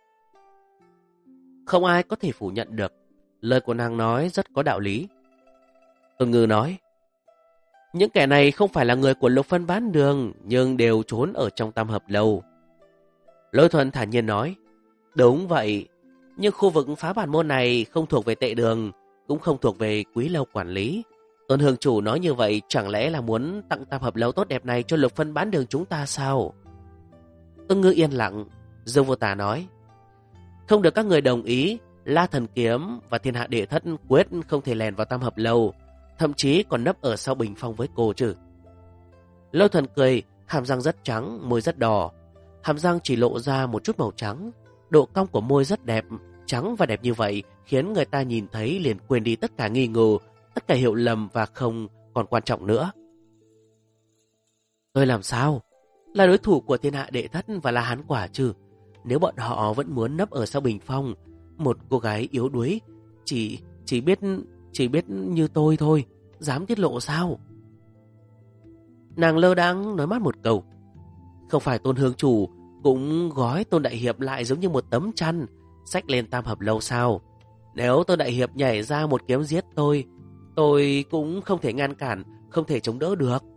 Không ai có thể phủ nhận được, lời của nàng nói rất có đạo lý. Tôn Ngư nói, những kẻ này không phải là người của Lục Phân Bán Đường, nhưng đều trốn ở trong Tam Hợp Lâu. Lôi Thuần thản nhiên nói, đúng vậy, nhưng khu vực phá bản môn này không thuộc về Tệ Đường, cũng không thuộc về quý lâu quản lý. Tôn hương chủ nói như vậy chẳng lẽ là muốn tặng tam hợp lâu tốt đẹp này cho Lục Phân bán đường chúng ta sao? Tôn Ngư yên lặng. Dương Vô Tà nói, không được các người đồng ý, La Thần Kiếm và Thiên Hạ Đệ Thất quyết không thể lèn vào tam hợp lâu, thậm chí còn nấp ở sau bình phong với cô chứ. Lôi Thuần cười, hàm răng rất trắng, môi rất đỏ. Hàm răng chỉ lộ ra một chút màu trắng. Độ cong của môi rất đẹp, trắng và đẹp như vậy khiến người ta nhìn thấy liền quên đi tất cả nghi ngờ, tất cả hiểu lầm và không còn quan trọng nữa. Tôi làm sao? Là đối thủ của Thiên Hạ Đệ Thất và La Hán Quả chứ? Nếu bọn họ vẫn muốn nấp ở sau bình phong, một cô gái yếu đuối chỉ biết như tôi thôi, dám tiết lộ sao? Nàng lơ đãng nói mát một câu. Không phải Tôn Hương chủ cũng gói Tôn Đại Hiệp lại giống như một tấm chăn, xách lên tam hợp lâu sao? Nếu Tôn Đại Hiệp nhảy ra một kiếm giết tôi cũng không thể ngăn cản, không thể chống đỡ được.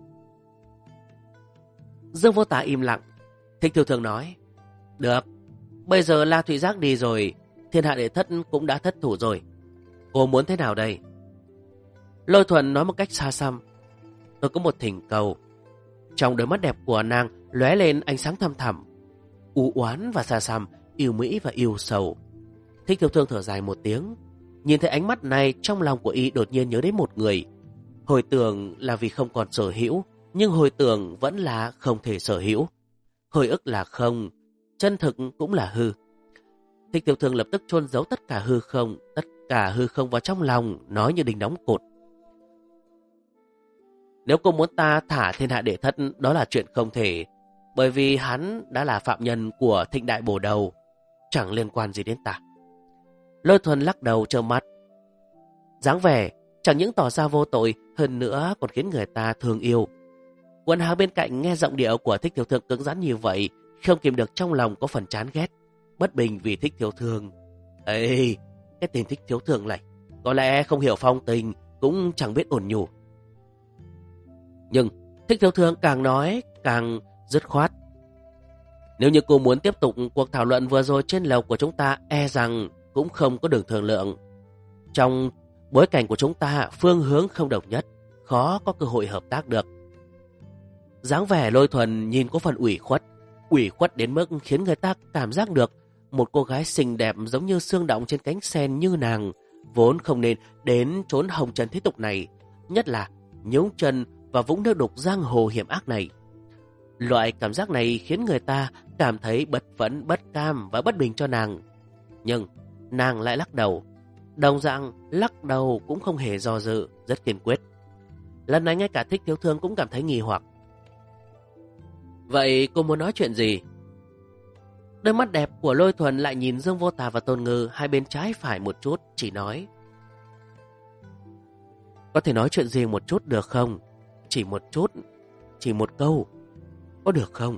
Dương Vô Tà im lặng. Thích Thiêu Thường nói, được, bây giờ La Thụy Giác đi rồi, Thiên Hạ Đệ Thất cũng đã thất thủ rồi. Cô muốn thế nào đây? Lôi Thuần nói một cách xa xăm, tôi có một thỉnh cầu. Trong đôi mắt đẹp của nàng lóe lên ánh sáng thăm thẳm, u oán và xa xăm, yêu mỹ và yêu sầu. Thích Thiêu Thương thở dài một tiếng. Nhìn thấy ánh mắt này, trong lòng của y đột nhiên nhớ đến một người. Hồi tưởng là vì không còn sở hữu, nhưng hồi tưởng vẫn là không thể sở hữu. Hồi ức là không, chân thực cũng là hư. Thích Thiêu Thương lập tức chôn giấu tất cả hư không vào trong lòng, nói như đinh đóng cột. Nếu cô muốn ta thả Thiên Hạ Đệ Thất, đó là chuyện không thể, bởi vì hắn đã là phạm nhân của Thịnh Đại Bổ Đầu, chẳng liên quan gì đến ta. Lôi Thuần lắc đầu trơ mắt. Dáng vẻ chẳng những tỏ ra vô tội, hơn nữa còn khiến người ta thương yêu. Quần hào bên cạnh nghe giọng điệu của Thích Thiêu Thương cứng rắn như vậy, không kìm được trong lòng có phần chán ghét, bất bình vì Thích Thiêu Thương. Ê, cái tên Thích Thiêu Thương này, có lẽ không hiểu phong tình, cũng chẳng biết ổn nhủ. Nhưng Thích Thiêu Thương càng nói càng dứt khoát. Nếu như cô muốn tiếp tục cuộc thảo luận vừa rồi trên lầu của chúng ta, e rằng cũng không có đường thương lượng. Trong bối cảnh của chúng ta, phương hướng không đồng nhất, khó có cơ hội hợp tác được. Dáng vẻ Lôi Thuần nhìn có phần ủy khuất đến mức khiến người ta cảm giác được một cô gái xinh đẹp giống như xương động trên cánh sen như nàng, vốn không nên đến chốn hồng trần thế tục này, nhất là nhúng chân và vũng nước đục giang hồ hiểm ác này. Loại cảm giác này khiến người ta cảm thấy bất phẫn, bất cam và bất bình cho nàng. Nhưng nàng lại lắc đầu. Đồng dạng lắc đầu cũng không hề do dự, rất kiên quyết. Lần này ngay cả Thích Thiếu Thương cũng cảm thấy nghi hoặc. Vậy cô muốn nói chuyện gì? Đôi mắt đẹp của Lôi Thuần lại nhìn Dương Vô Tà và Tôn Ngư hai bên trái phải một chút, chỉ nói. Có thể nói chuyện riêng một chút được không? Chỉ một chút, chỉ một câu. Có được không?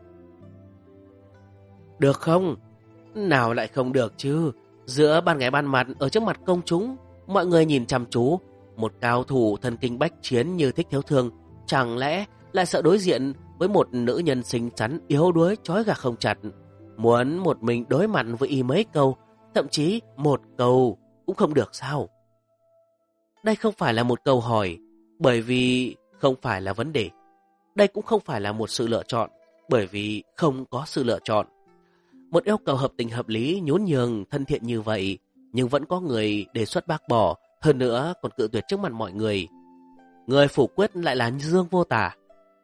Được không? Nào lại không được chứ. Giữa ban ngày ban mặt ở trước mặt công chúng, mọi người nhìn chăm chú, một cao thủ thần kinh bách chiến như Thích Thiếu Thương chẳng lẽ lại sợ đối diện với một nữ nhân xinh xắn yếu đuối trói gà không chặt, muốn một mình đối mặt với y mấy câu, thậm chí một câu cũng không được sao? Đây không phải là một câu hỏi, bởi vì không phải là vấn đề. Đây cũng không phải là một sự lựa chọn, bởi vì không có sự lựa chọn. Một yêu cầu hợp tình hợp lý, nhún nhường, thân thiện như vậy, nhưng vẫn có người đề xuất bác bỏ, hơn nữa còn cự tuyệt trước mặt mọi người. Người phủ quyết lại là Dương Vô Tà.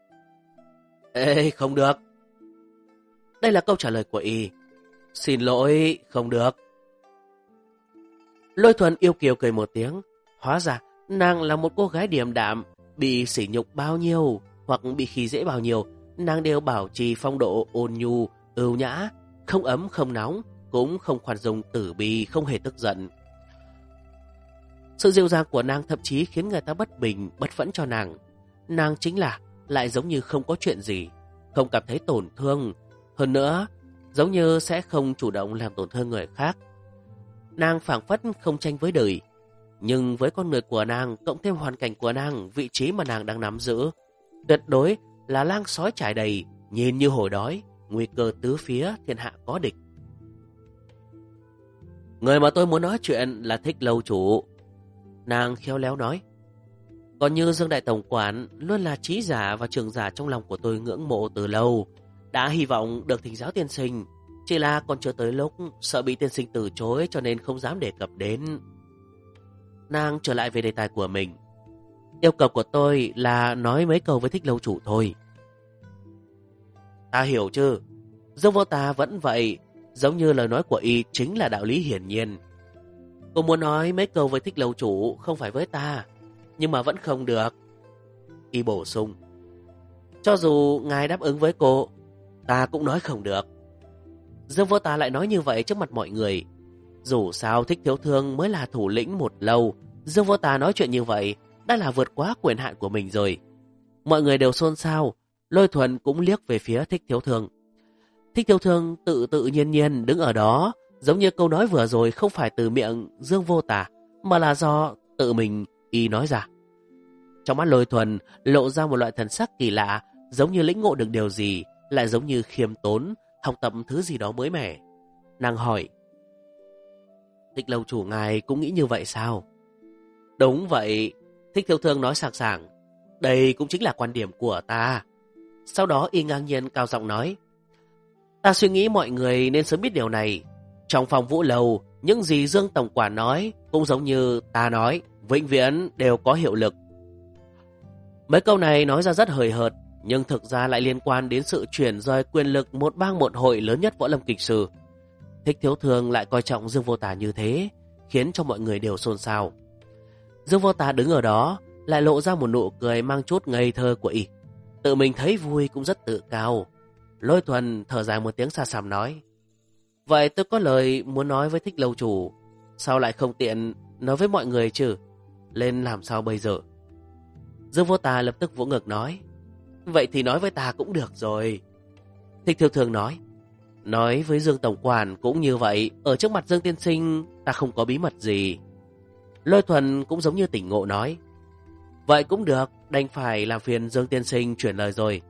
Ê, không được. Đây là câu trả lời của y. Xin lỗi, không được. Lôi Thuần yêu kiều cười một tiếng. Hóa ra nàng là một cô gái điềm đạm, bị sỉ nhục bao nhiêu hoặc bị khi dễ bao nhiêu, nàng đều bảo trì phong độ ôn nhu, ưu nhã, không ấm không nóng, cũng không khoan dung tử bi, không hề tức giận. Sự dịu dàng của nàng thậm chí khiến người ta bất bình, bất phẫn cho nàng. Nàng chính là lại giống như không có chuyện gì, không cảm thấy tổn thương. Hơn nữa, giống như sẽ không chủ động làm tổn thương người khác. Nàng phảng phất không tranh với đời. Nhưng với con người của nàng, cộng thêm hoàn cảnh của nàng, vị trí mà nàng đang nắm giữ, tuyệt đối là lang sói trải đầy, nhìn như hổ đói, nguy cơ tứ phía, thiên hạ có địch. Người mà tôi muốn nói chuyện là Thích lâu chủ. Nàng khéo léo nói. Còn như Dương Đại Tổng Quản luôn là trí giả và trưởng giả trong lòng của tôi ngưỡng mộ từ lâu. Đã hy vọng được thỉnh giáo tiên sinh. Chỉ là còn chưa tới lúc, sợ bị tiên sinh từ chối cho nên không dám đề cập đến. Nàng trở lại về đề tài của mình. Yêu cầu của tôi là nói mấy câu với Thích Lâu Chủ thôi. Ta hiểu chứ. Dương Vô Tà vẫn vậy, giống như lời nói của y chính là đạo lý hiển nhiên. Cô muốn nói mấy câu với Thích Lâu Chủ không phải với ta, nhưng mà vẫn không được. Y bổ sung. Cho dù ngài đáp ứng với cô, ta cũng nói không được. Dương Vô Tà lại nói như vậy trước mặt mọi người. Dù sao Thích Thiếu Thương mới là thủ lĩnh một lâu, Dương Vô Tà nói chuyện như vậy đã là vượt quá quyền hạn của mình rồi. Mọi người đều xôn xao. Lôi Thuần cũng liếc về phía Thích Thiếu Thương. Thích Thiếu Thương tự nhiên đứng ở đó, giống như câu nói vừa rồi không phải từ miệng Dương Vô Tà, mà là do tự mình y nói ra. Trong mắt Lôi Thuần lộ ra một loại thần sắc kỳ lạ, giống như lĩnh ngộ được điều gì, lại giống như khiêm tốn, học tập thứ gì đó mới mẻ. Nàng hỏi, Thích Lâu Chủ ngài cũng nghĩ như vậy sao? Đúng vậy, Thích Thiếu Thương nói sảng sảng. Đây cũng chính là quan điểm của ta. Sau đó y ngang nhiên cao giọng nói, ta suy nghĩ mọi người nên sớm biết điều này. Trong phòng Vũ Lầu, những gì Dương Tổng Quản nói cũng giống như ta nói, vĩnh viễn đều có hiệu lực. Mấy câu này nói ra rất hời hợt, nhưng thực ra lại liên quan đến sự chuyển rời quyền lực một bang một hội lớn nhất võ lâm kịch sử. Thích Thiếu Thương lại coi trọng Dương Vô Tà như thế, khiến cho mọi người đều xôn xao. Dương Vô Tà đứng ở đó, lại lộ ra một nụ cười mang chút ngây thơ của y. Tự mình thấy vui cũng rất tự cao. Lôi Thuần thở dài một tiếng xa xăm nói, vậy tôi có lời muốn nói với Thích Lâu Chủ, sao lại không tiện nói với mọi người chứ? Lên làm sao bây giờ? Dương Vô Tà lập tức vỗ ngực nói, vậy thì nói với ta cũng được rồi. Thích Thiếu Thương nói với Dương Tổng Quản cũng như vậy, ở trước mặt Dương Tiên Sinh ta không có bí mật gì. Lôi Thuần cũng giống như tỉnh ngộ nói, vậy cũng được, đành phải làm phiền Dương Tiên Sinh chuyển lời rồi.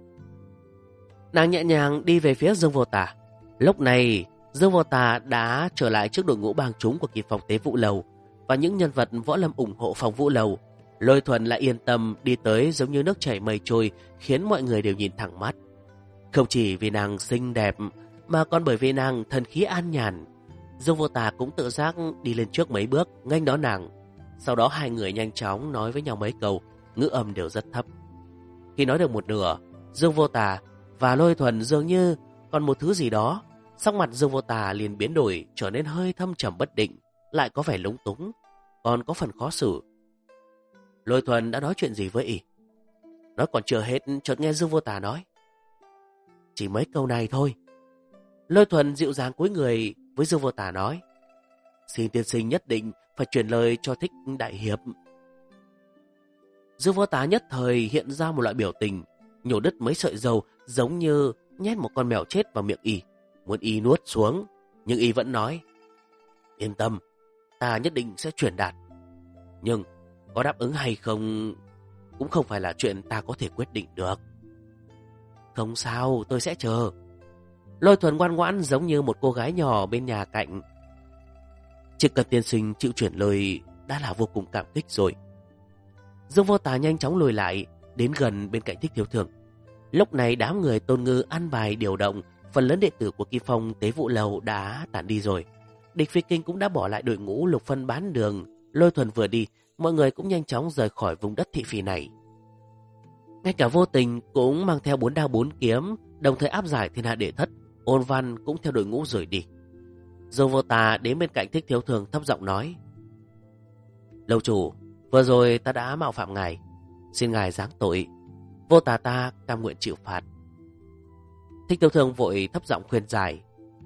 Nàng nhẹ nhàng đi về phía Dương Vô Tà. Lúc này Dương Vô Tà đã trở lại trước đội ngũ bang chúng của kỳ phòng tế Vũ Lầu và những nhân vật võ lâm ủng hộ phòng Vũ Lầu. Lôi Thuần lại yên tâm đi tới giống như nước chảy mây trôi, khiến mọi người đều nhìn thẳng mắt. Không chỉ vì nàng xinh đẹp mà còn bởi vì nàng thần khí an nhàn. Dương Vô Tà cũng tự giác đi lên trước mấy bước nghênh đón nàng. Sau đó hai người nhanh chóng nói với nhau mấy câu, ngữ âm đều rất thấp. Khi nói được một nửa, Dương Vô Tà và Lôi Thuần dường như còn một thứ gì đó. Sắc mặt Dương Vô Tà liền biến đổi, trở nên hơi thâm trầm bất định, lại có vẻ lúng túng, còn có phần khó xử. Lôi Thuần đã nói chuyện gì với ỷ? Nói còn chưa hết, chợt nghe Dương Vô Tà nói, chỉ mấy câu này thôi. Lôi Thuần dịu dàng cúi người với Dương Vô Tà nói, xin tiên sinh nhất định phải truyền lời cho Thích đại hiệp. Dương Vô Tà nhất thời hiện ra một loại biểu tình, nhổ đứt mấy sợi dầu, giống như nhét một con mèo chết vào miệng y, muốn y nuốt xuống, nhưng y vẫn nói, yên tâm, ta nhất định sẽ truyền đạt. Nhưng có đáp ứng hay không cũng không phải là chuyện ta có thể quyết định được. Không sao, tôi sẽ chờ. Lôi Thuần ngoan ngoãn giống như một cô gái nhỏ bên nhà cạnh. Chỉ cần tiên sinh chịu chuyển lời đã là vô cùng cảm kích rồi. Dương Vô Tà nhanh chóng lùi lại, đến gần bên cạnh Thích Thiếu Thương. Lúc này đám người Tôn Ngư ăn bài điều động, phần lớn đệ tử của Kim Phong Tế Vũ Lầu đã tản đi rồi. Địch Phi Kinh cũng đã bỏ lại đội ngũ lục phân bán đường. Lôi Thuần vừa đi, mọi người cũng nhanh chóng rời khỏi vùng đất thị phi này. Ngay cả Vô Tình cũng mang theo 4 đao 4 kiếm, đồng thời áp giải thiên hạ đệ thất. Ôn Văn cũng theo đội ngũ rời đi. Dương Vô Tà đến bên cạnh Thích Thiếu Thương thấp giọng nói, Lâu chủ, vừa rồi ta đã mạo phạm ngài, xin ngài giáng tội. Vô Tà ta cam nguyện chịu phạt. Thích Thiếu Thương vội thấp giọng khuyên giải,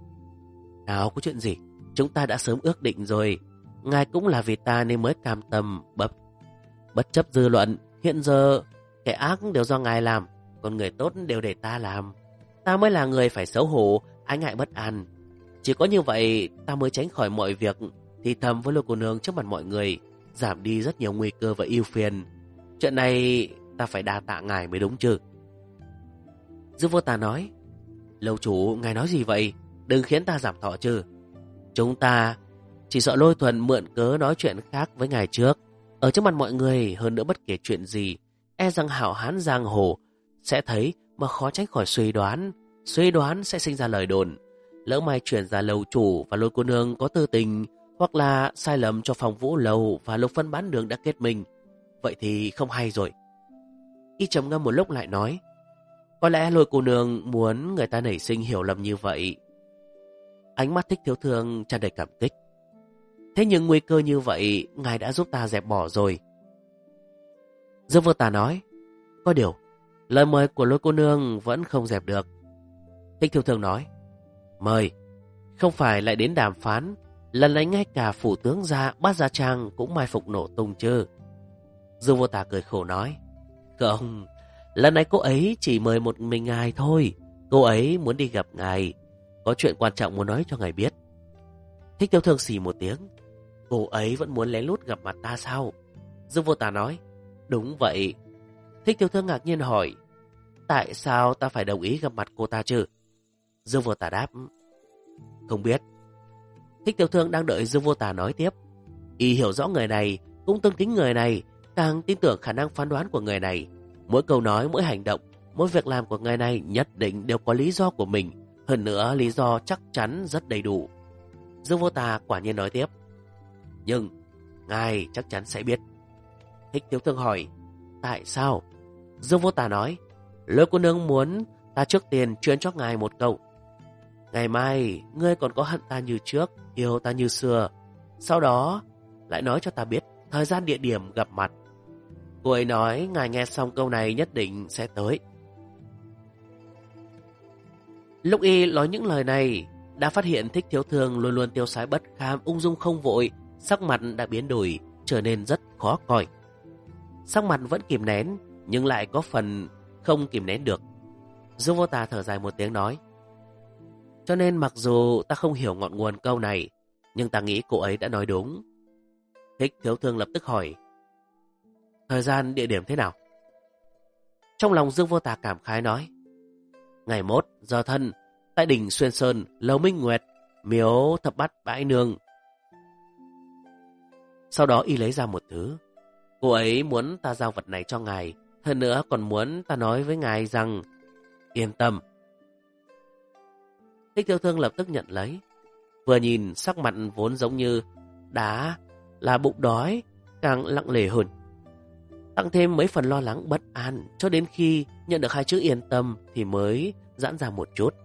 nào có chuyện gì, chúng ta đã sớm ước định rồi. Ngài cũng là vì ta nên mới cam tâm bất chấp dư luận. Hiện giờ kẻ ác đều do ngài làm, còn người tốt đều để ta làm. Ta mới là người phải xấu hổ, ái ngại bất an. Chỉ có như vậy ta mới tránh khỏi mọi việc thì thầm với Lôi cô nương trước mặt mọi người, giảm đi rất nhiều nguy cơ và ưu phiền. Chuyện này ta phải đa tạ ngài mới đúng chứ. Dương Vô Tà nói, Lâu chủ, ngài nói gì vậy? Đừng khiến ta giảm thọ chứ. Chúng ta chỉ sợ Lôi Thuần mượn cớ nói chuyện khác với ngài trước, Ở trước mặt mọi người, hơn nữa bất kể chuyện gì, e rằng hảo hán giang hồ sẽ thấy mà khó tránh khỏi suy đoán sẽ sinh ra lời đồn. Lỡ mai chuyển ra lầu chủ và Lôi cô nương có tư tình, hoặc là sai lầm cho phòng vũ lầu và Lục Phân bán đường đã kết minh, vậy thì không hay rồi. Y trầm ngâm một lúc lại nói, có lẽ Lôi cô nương muốn người ta nảy sinh hiểu lầm như vậy. Ánh mắt Thích Thiếu Thương tràn đầy cảm kích. Thế nhưng nguy cơ như vậy ngài đã giúp ta dẹp bỏ rồi. Dương Vô Tà nói, có điều lời mời của Lôi cô nương vẫn không dẹp được. Thích Thiếu Thương nói, mời, không phải lại đến đàm phán, lần này ngay cả phủ tướng gia Bát Gia Trang cũng mai phục nổ tung chứ. Dương Vô Tà cười khổ nói, không, lần này cô ấy chỉ mời một mình ngài thôi. Cô ấy muốn đi gặp ngài, có chuyện quan trọng muốn nói cho ngài biết. Thích Thiếu Thương xì một tiếng, cô ấy vẫn muốn lén lút gặp mặt ta sao? Dương Vô Tà nói, đúng vậy. Thích Thiếu Thương ngạc nhiên hỏi, tại sao ta phải đồng ý gặp mặt cô ta chứ? Dương Vô Tà đáp, không biết. Thích Thiếu Thương đang đợi Dương Vô Tà nói tiếp. Y hiểu rõ người này, cũng tôn kính người này, càng tin tưởng khả năng phán đoán của người này. Mỗi câu nói, mỗi hành động, mỗi việc làm của người này nhất định đều có lý do của mình. Hơn nữa, lý do chắc chắn rất đầy đủ. Dương Vô Tà quả nhiên nói tiếp, nhưng ngài chắc chắn sẽ biết. Thích Thiếu Thương hỏi, tại sao? Dương Vô Tà nói, Lôi cô nương muốn ta trước tiên truyền cho ngài một câu. Ngày mai, ngươi còn có hận ta như trước, yêu ta như xưa. Sau đó, lại nói cho ta biết thời gian địa điểm gặp mặt. Cô ấy nói, ngài nghe xong câu này nhất định sẽ tới. Lúc Y nói những lời này, đã phát hiện Thích Thiếu Thương luôn luôn tiêu sái bất kham, ung dung không vội, sắc mặt đã biến đổi, trở nên rất khó coi. Sắc mặt vẫn kìm nén, nhưng lại có phần không kìm nén được. Dương Vô Tà thở dài một tiếng nói, cho nên mặc dù ta không hiểu ngọn nguồn câu này, nhưng ta nghĩ cô ấy đã nói đúng. Thích Thiếu Thương lập tức hỏi, thời gian địa điểm thế nào? Trong lòng Dương Vô Tà cảm khái nói, ngày mốt giờ thân, tại đỉnh Xuyên Sơn, lầu Minh Nguyệt, miếu Thập Bát Bãi Nương. Sau đó Y lấy ra một thứ. Cô ấy muốn ta giao vật này cho ngài, hơn nữa còn muốn ta nói với ngài rằng yên tâm. Thích Thiếu Thương lập tức nhận lấy. Vừa nhìn sắc mặt vốn giống như đá là bụng đói, càng lặng lề hơn. Tăng thêm mấy phần lo lắng bất an, cho đến khi nhận được hai chữ yên tâm thì mới giãn ra một chút.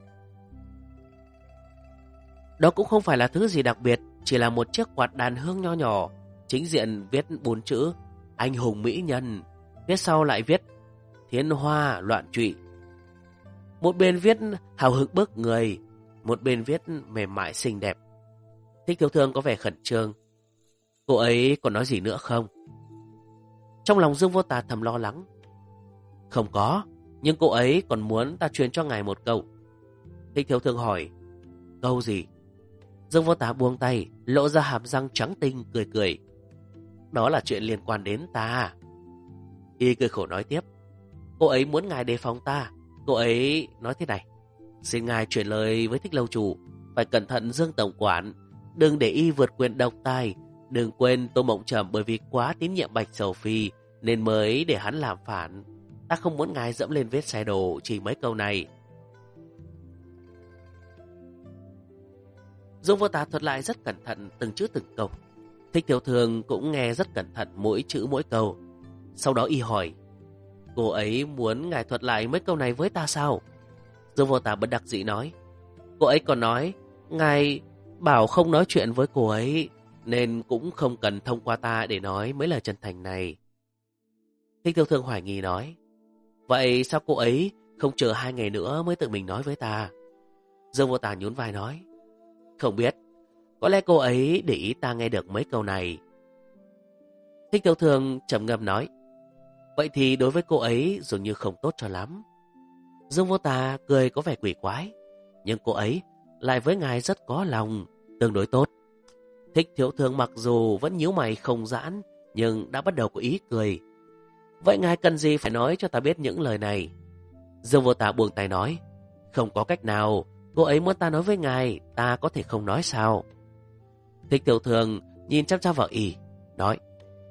Đó cũng không phải là thứ gì đặc biệt, chỉ là một chiếc quạt đàn hương nho nhỏ, chính diện viết 4 chữ anh hùng mỹ nhân, phía sau lại viết thiên hoa loạn trụy. Một bên viết hào hứng bức người, một bên viết mềm mại xinh đẹp. Thích Thiếu Thương có vẻ khẩn trương. Cô ấy còn nói gì nữa không? Trong lòng Dương Vô Tà thầm lo lắng. Không có, nhưng cô ấy còn muốn ta truyền cho ngài một câu. Thích Thiếu Thương hỏi, câu gì? Dương Vô Tà buông tay, lộ ra hàm răng trắng tinh, cười cười. Đó là chuyện liên quan đến ta. Y cười khổ nói tiếp, cô ấy muốn ngài đề phòng ta. Cô ấy nói thế này, xin ngài chuyển lời với Thích lâu chủ, phải cẩn thận Dương tổng quản, đừng để Y vượt quyền độc tài. Đừng quên Tô Mộng Trầm bởi vì quá tín nhiệm Bạch Sầu Phi nên mới để hắn làm phản. Ta không muốn ngài dẫm lên vết xe đổ chỉ mấy câu này. Dương Vô Tà thuật lại rất cẩn thận từng chữ từng câu. Thích Thiếu Thương cũng nghe rất cẩn thận mỗi chữ mỗi câu. Sau đó Y hỏi, cô ấy muốn ngài thuật lại mấy câu này với ta sao? Dương Vô Tà bất đắc dĩ nói, cô ấy còn nói ngài bảo không nói chuyện với cô ấy, nên cũng không cần thông qua ta để nói mấy lời chân thành này. Thích Thiếu Thương hoài nghi nói, vậy sao cô ấy không chờ 2 ngày nữa mới tự mình nói với ta? Dương Vô Tà nhún vai nói, không biết, có lẽ cô ấy để ý ta nghe được mấy câu này. Thích Thiếu Thương trầm ngâm nói, vậy thì đối với cô ấy dường như không tốt cho lắm. Dương Vô Tà cười có vẻ quỷ quái, nhưng cô ấy lại với ngài rất có lòng, tương đối tốt. Thích Thiếu Thương mặc dù vẫn nhíu mày không giãn, nhưng đã bắt đầu có ý cười. Vậy ngài cần gì phải nói cho ta biết những lời này? Dương Vô Tà buông tay nói, không có cách nào, cô ấy muốn ta nói với ngài, ta có thể không nói sao? Thích Thiếu Thương nhìn chăm chăm vào Y, nói,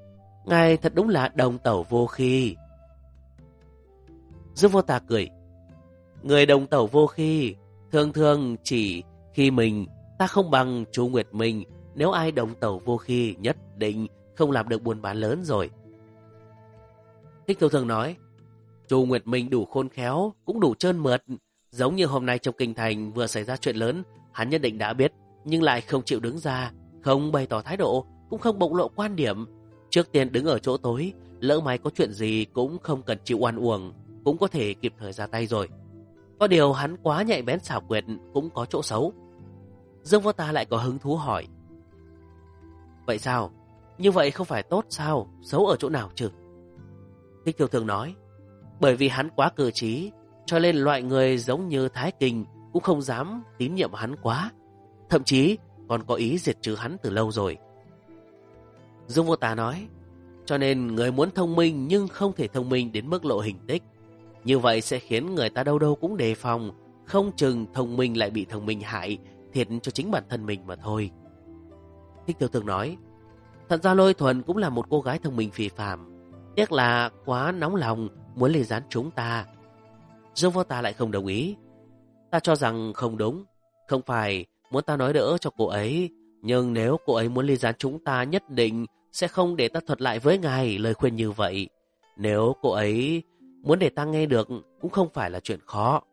Ngài thật đúng là đồng tẩu vô khi. Dương Vô Tà cười. Người đồng tẩu vô khi thường thường chỉ khi mình, ta không bằng chú Nguyệt Minh. Nếu ai đồng tẩu vô khi nhất định không làm được buôn bán lớn rồi. Thích Thiêu Thường nói, chú Nguyệt Minh đủ khôn khéo, cũng đủ trơn mượt. Giống như hôm nay trong kinh thành vừa xảy ra chuyện lớn, hắn nhất định đã biết, nhưng lại không chịu đứng ra, không bày tỏ thái độ, cũng không bộc lộ quan điểm. Trước tiên đứng ở chỗ tối, lỡ may có chuyện gì cũng không cần chịu oan uổng, cũng có thể kịp thời ra tay rồi. Có điều hắn quá nhạy bén xảo quyệt cũng có chỗ xấu. Dương Vô Tà lại có hứng thú hỏi, vậy sao? Như vậy không phải tốt sao? Xấu ở chỗ nào chứ? Thích Thiêu Thường nói, bởi vì hắn quá cơ trí, cho nên loại người giống như Thái Kình cũng không dám tín nhiệm hắn quá. Thậm chí còn có ý diệt trừ hắn từ lâu rồi. Dương Vô Tà nói, cho nên người muốn thông minh nhưng không thể thông minh đến mức lộ hình tích. Như vậy sẽ khiến người ta đâu đâu cũng đề phòng, không chừng thông minh lại bị thông minh hại, thiệt cho chính bản thân mình mà thôi. Thích Thiêu Thường nói, thật ra Lôi Thuần cũng là một cô gái thông minh phi phàm, tiếc là quá nóng lòng muốn lề gián chúng ta. Dương Vô Tà lại không đồng ý. Ta cho rằng không đúng, không phải muốn ta nói đỡ cho cô ấy, nhưng nếu cô ấy muốn ly gián chúng ta nhất định sẽ không để ta thuật lại với ngài lời khuyên như vậy. Nếu cô ấy muốn để ta nghe được cũng không phải là chuyện khó.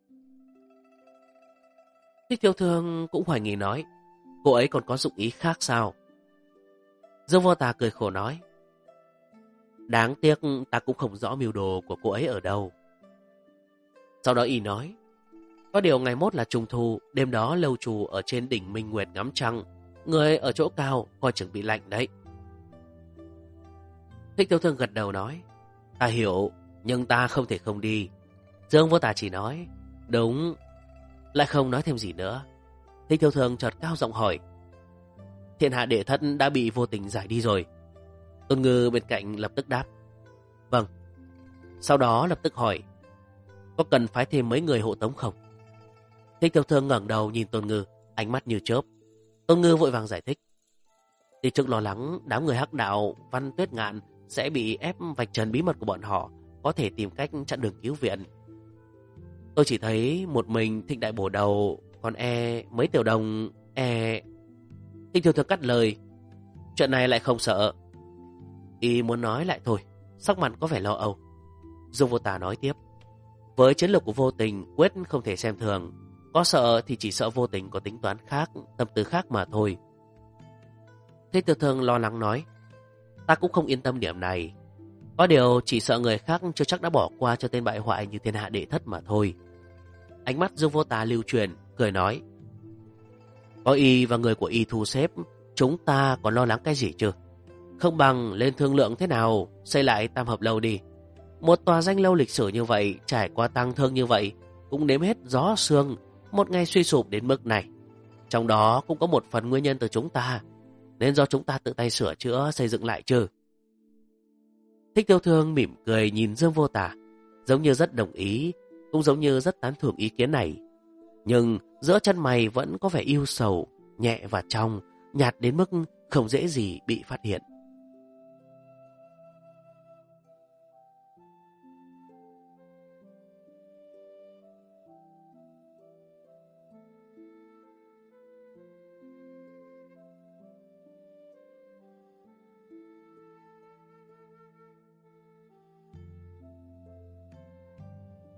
Thích Thiêu Thường cũng hoài nghi nói, cô ấy còn có dụng ý khác sao? Dương Vô Tà cười khổ nói, đáng tiếc ta cũng không rõ mưu đồ của cô ấy ở đâu. Sau đó y nói, có điều ngày mốt là Trung Thu, đêm đó lâu trù ở trên đỉnh Minh Nguyệt ngắm trăng, người ở chỗ cao coi chừng bị lạnh đấy. Thích Thiêu Thường gật đầu nói, ta hiểu, nhưng ta không thể không đi. Dương Vô Tà chỉ nói, đúng, lại không nói thêm gì nữa. Thích Thiêu Thường chợt cao giọng hỏi, Thiên Hạ Đệ Thất đã bị vô tình giải đi rồi. Tôn Ngư bên cạnh lập tức đáp, vâng. Sau đó lập tức hỏi, có cần phái thêm mấy người hộ tống không? Thích Thiêu Thường ngẩng đầu nhìn Tôn Ngư, ánh mắt như chớp. Tôn Ngư vội vàng giải thích, Tỷ Trức lo lắng đám người hắc đạo Văn Tuyết Ngạn sẽ bị ép vạch trần bí mật của bọn họ, có thể tìm cách chặn đường cứu viện. Tôi chỉ thấy một mình Thịnh Đại bổ đầu, còn mấy tiểu đồng Thích Thiêu Thường cắt lời, chuyện này lại không sợ. Y muốn nói lại thôi, sắc mặt có vẻ lo âu. Dương Vô Tà nói tiếp, với chiến lược của vô tình quyết không thể xem thường, có sợ thì chỉ sợ vô tình có tính toán khác, tâm tư khác mà thôi. Thích Thiêu Thường lo lắng nói, ta cũng không yên tâm điểm này. Có điều chỉ sợ người khác chưa chắc đã bỏ qua cho tên bại hoại như Thiên Hạ Đệ Thất mà thôi. Ánh mắt Dương Vô Tà lưu truyền, cười nói, có y và người của y thu xếp, chúng ta còn lo lắng cái gì chứ? Không bằng lên thương lượng thế nào, xây lại Tam Hợp Lâu đi. Một tòa danh lâu lịch sử như vậy, trải qua tang thương như vậy, cũng nếm hết gió sương, một ngày suy sụp đến mức này. Trong đó cũng có một phần nguyên nhân từ chúng ta, nên do chúng ta tự tay sửa chữa, xây dựng lại chứ. Thích Thiêu Thường mỉm cười nhìn Dương Vô Tà, giống như rất đồng ý, cũng giống như rất tán thưởng ý kiến này. Nhưng giữa chân mày vẫn có vẻ ưu sầu, nhẹ và trong, nhạt đến mức không dễ gì bị phát hiện.